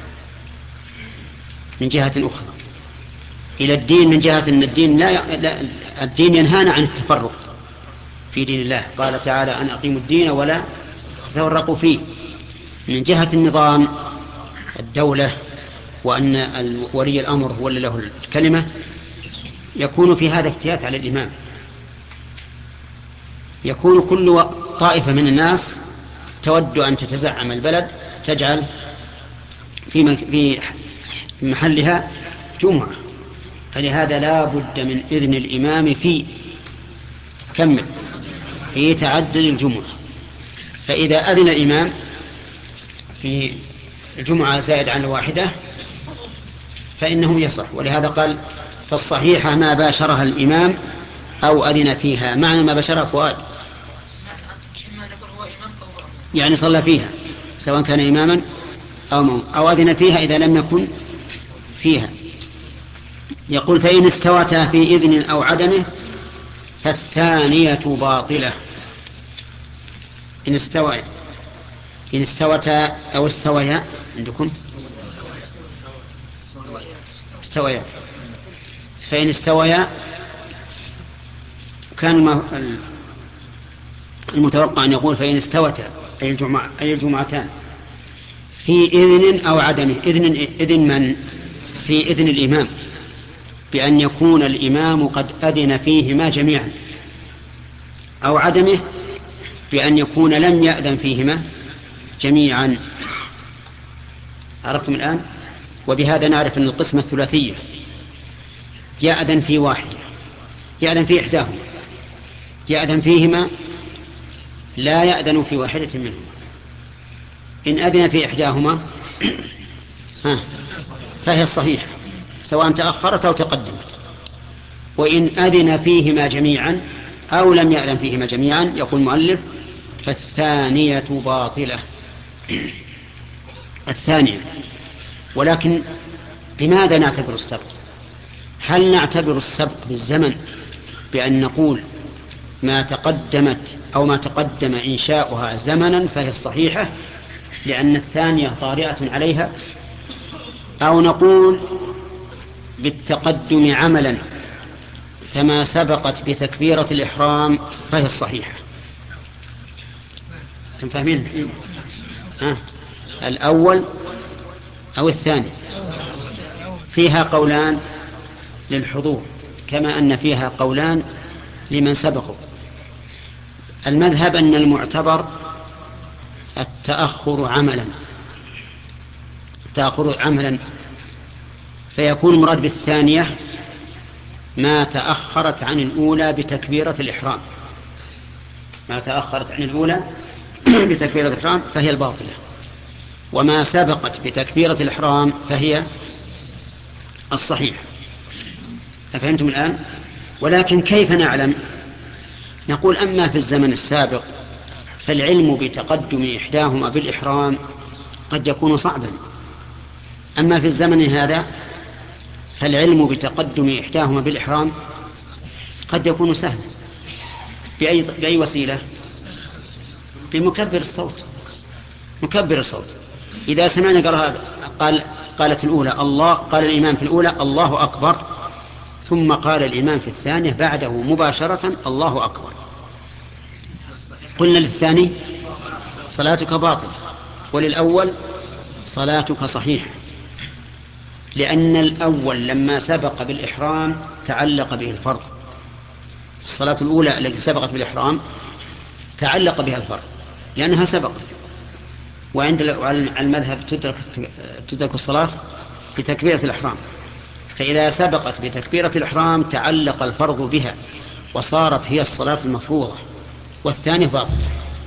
من جهة أخرى. إلى الدين من جهة أن الدين, لا لا الدين ينهانا عن التفرق في دين الله، قال تعالى أن أقيموا الدين ولا تتفرقوا فيه. من جهة النظام الدولة وأن ولي الأمر هو اللي له الكلمة يكون في هذا افتيات على الإمام، يكون كل طائفة من الناس تود أن تتزعم البلد تجعل في محلها جمعة، فلهذا لا بد من إذن الإمام في كمل في تعدد الجمعة. فإذا أذن الإمام في الجمعة زائد عن الواحدة فإنه يصح. ولهذا قال فالصحيحة ما باشرها الإمام أو أذن فيها. معنى ما باشرها فؤاد يعني صلى فيها سواء كان إماما أو مؤمن، أو أذن فيها إذا لم يكن فيها. يقول فإن استوتا في إذن أو عدمه فالثانية باطلة. إن استوى إن استوتا أو استويا عندكم استويا فإن استويا كان المتوقع أن يقول فإن استوتا أي الجمعة أي الجمعتان في إذن أو عدمه. إذن إذن من؟ في إذن الإمام بأن يكون الإمام قد أذن فيهما جميعا، أو عدمه بأن يكون لم يأذن فيهما جميعا. عرفتم الآن؟ وبهذا نعرف أن القسمة الثلاثية يأذن في واحدة، يأذن في إحداهما يأذن فيهما لا يأذن في واحدة منهما. إن أذن في إحداهما فهي الصحيحة سواء تأخرت أو تقدمت. وإن أذن فيهما جميعا أو لم يأذن فيهما جميعا يقول المؤلف فالثانية باطلة. الثانية. ولكن بماذا نعتبر السبق؟ هل نعتبر السبق بالزمن بأن نقول ما تقدمت أو ما تقدم إنشاؤها زمنا فهي الصحيحة لأن الثانية طارئة عليها، أو نقول بالتقدم عملا فما سبقت بتكبيرة الإحرام فهي الصحيحة؟ أنتم فاهمين؟ ها؟ الأول أو الثاني؟ فيها قولان للحضور كما أن فيها قولان لمن سبقوا. المذهب أن المعتبر التأخر عملا التأخر عملا فيكون مراد بالثانية ما تأخرت عن الأولى بتكبيرة الإحرام، ما تأخرت عن الأولى بتكبيرة الإحرام فهي الباطلة، وما سبقت بتكبيرة الإحرام فهي الصحيح. أفهمتم الآن؟ ولكن كيف نعلم؟ نقول أما في الزمن السابق فالعلم بتقدم إحداهما بالإحرام قد يكون صعبا، أما في الزمن هذا فالعلم بتقدم إحداهما بالإحرام قد يكون سهلا. بأي, بأي وسيلة؟ بمكبر الصوت. مكبر الصوت إذا سمعنا قال هذا قال قالت الأولى الله قال الإمام في الأولى الله أكبر، ثم قال الإمام في الثانية بعده مباشرة الله أكبر، قلنا للثاني صلاتك باطل وللأول صلاتك صحيحة، لأن الأول لما سبق بالإحرام تعلق به الفرض. الصلاة الأولى التي سبقت بالإحرام تعلق بها الفرض لأنها سبقت، وعند المذهب تدرك, تدرك الصلاة بتكبيرة الإحرام، فإذا سبقت بتكبيرة الإحرام تعلق الفرض بها وصارت هي الصلاة المفروضة والثانية باطلة.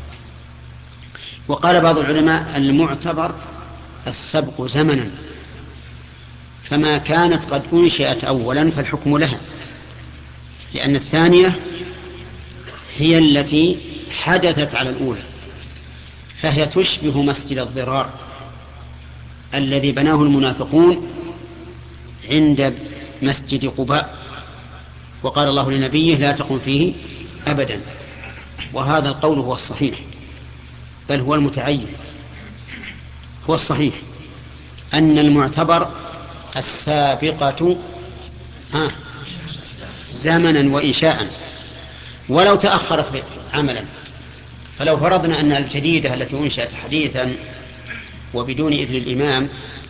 وقال بعض العلماء المعتبر السبق زمنا، فما كانت قد أنشئت أولا فالحكم لها، لأن الثانية هي التي حدثت على الأولى، فهي تشبه مسجد الضرار الذي بناه المنافقون عند مسجد قباء، وقال الله لنبيه لا تقم فيه أبدا، وهذا القول هو الصحيح بل هو المتعين، هو الصحيح أن المعتبر السابقة ها زمنا وإنشاء ولو تأخرت عملا. فلو فرضنا أن الجديدة التي أنشأت حديثا وبدون إذن الإمام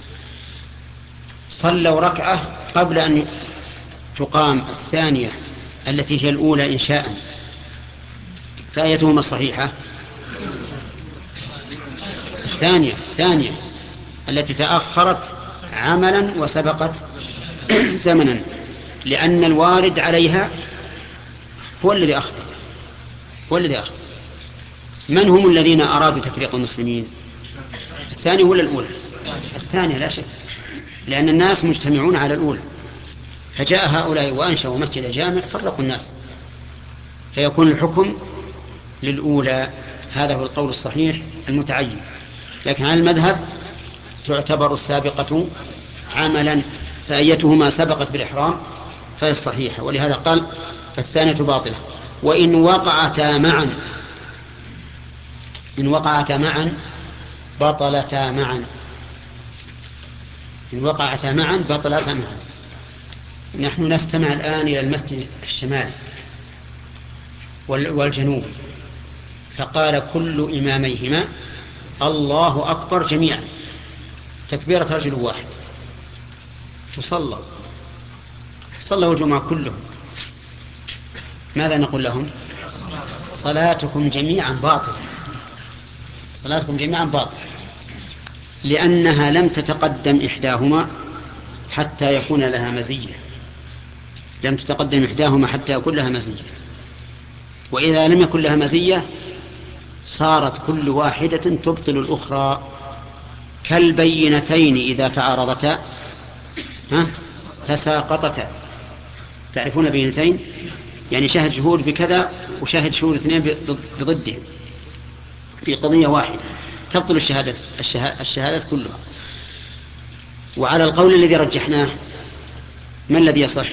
صلوا ركعة قبل أن تقام الثانية التي هي الأولى إنشاء، فأيتهما الصحيحة؟ الثانية الثانية التي تأخرت عملا وسبقت زمنا، لأن الوارد عليها هو الذي أخطأ هو الذي أخطأ. من هم الذين أرادوا تفريق المسلمين؟ الثانية ولا الأولى؟ الثانية لا شك، لأن الناس مجتمعون على الأولى، فجاء هؤلاء وأنشأوا مسجد جامع فرقوا الناس، فيكون الحكم للأولى. هذا هو القول الصحيح المتعين. لكن على المذهب تعتبر السابقة عملا، فأيتهما سبقت بالإحرام فهي الصحيحة، ولهذا قال فالثانية باطلة. وإن وقعتا معا إن وقعتا معا بطلتا معا إن وقعتا معا بطلتا معا. نحن نستمع الآن إلى المسجد الشمالي والجنوبي، فقال كل إماميهما الله أكبر جميعا تكبيرة رجل واحد، وصلوا صلوا الجمعة كلهم، ماذا نقول لهم؟ صلاتكم جميعا باطلة، صلاتكم جميعا باطلة، لأنها لم تتقدم إحداهما حتى يكون لها مزية، لم تتقدم إحداهما حتى يكون لها مزية. وإذا لم يكن لها مزية صارت كل واحدة تبطل الأخرى، كالبينتين إذا تعارضتا تساقطتا. تعرفون بينتين؟ يعني شاهد شهود بكذا وشاهد شهود اثنين بضدهم في قضية واحدة، تبطل الشهادة الشهادات كلها. وعلى القول الذي رجحناه ما الذي يصح؟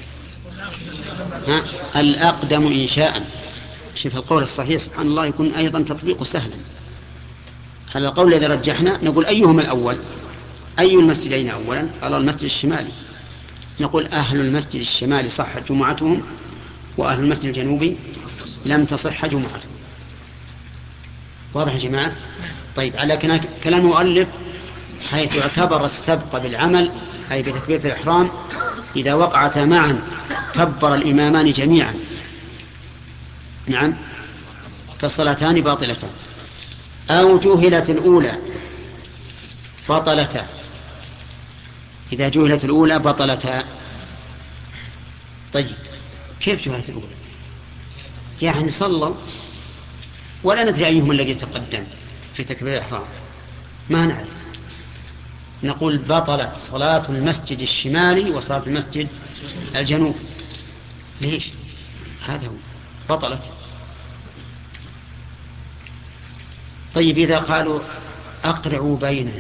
ها؟ الأقدم إنشاء. شوف القول الصحيح سبحان الله يكون أيضا تطبيقه سهلا. على القول الذي رجحنا نقول أيهما الأول؟ أي المسجدين أولا؟ قال المسجد الشمالي. نقول أهل المسجد الشمالي صحت جمعتهم، وأهل المسجد الجنوبي لم تصح جمعتهم. واضح يا جماعة؟ طيب، على كلام المؤلف حيث يعتبر السبق بالعمل أي بتكبيرة الإحرام إذا وقعتا معا كبر الإمامان جميعا، نعم، فالصلاتان باطلتان. أو جهلت الأولى بطلتا، إذا جهلت الأولى بطلتا. طيب، كيف جهلت الأولى؟ يعني صلى ولا ندري أيهم الذي تقدم في تكبير الإحرام، ما نعرف. نقول بطلت صلاة المسجد الشمالي وصلاة المسجد الجنوب. ليش؟ هذا هو، بطلت. طيب، إذا قالوا أقرعوا بيننا،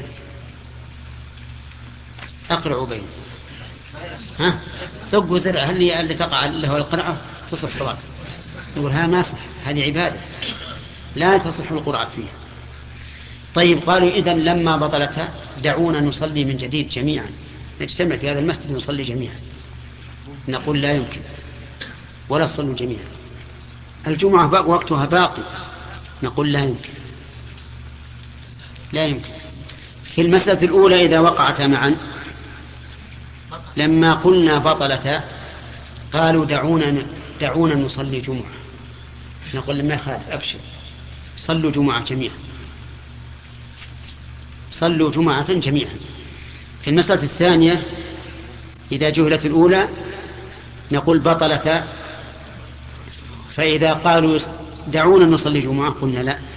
أقرعوا بيننا، ها طقوا زرع، هل هي اللي تقع له القرعة تصح صلاته؟ نقول ها ما صح، هذه عبادة لا تصح القرعة فيها. طيب، قالوا إذن لما بطلتها دعونا نصلي من جديد جميعا، نجتمع في هذا المسجد ونصلي جميعا. نقول لا يمكن، ولا صلوا جميعا، الجمعة باق وقتها باقي. نقول لا يمكن، لا يمكن. في المسألة الأولى إذا وقعتا معا لما قلنا بطلتا قالوا دعونا دعونا نصلي جمعة. نقول لما يخالف أبشر، صلوا جمعة جميعا، صلوا جمعة جميعا. في المسألة الثانية إذا جهلت الأولى نقول بطلتا، فإذا قالوا دعونا نصلي جمعة قلنا لا،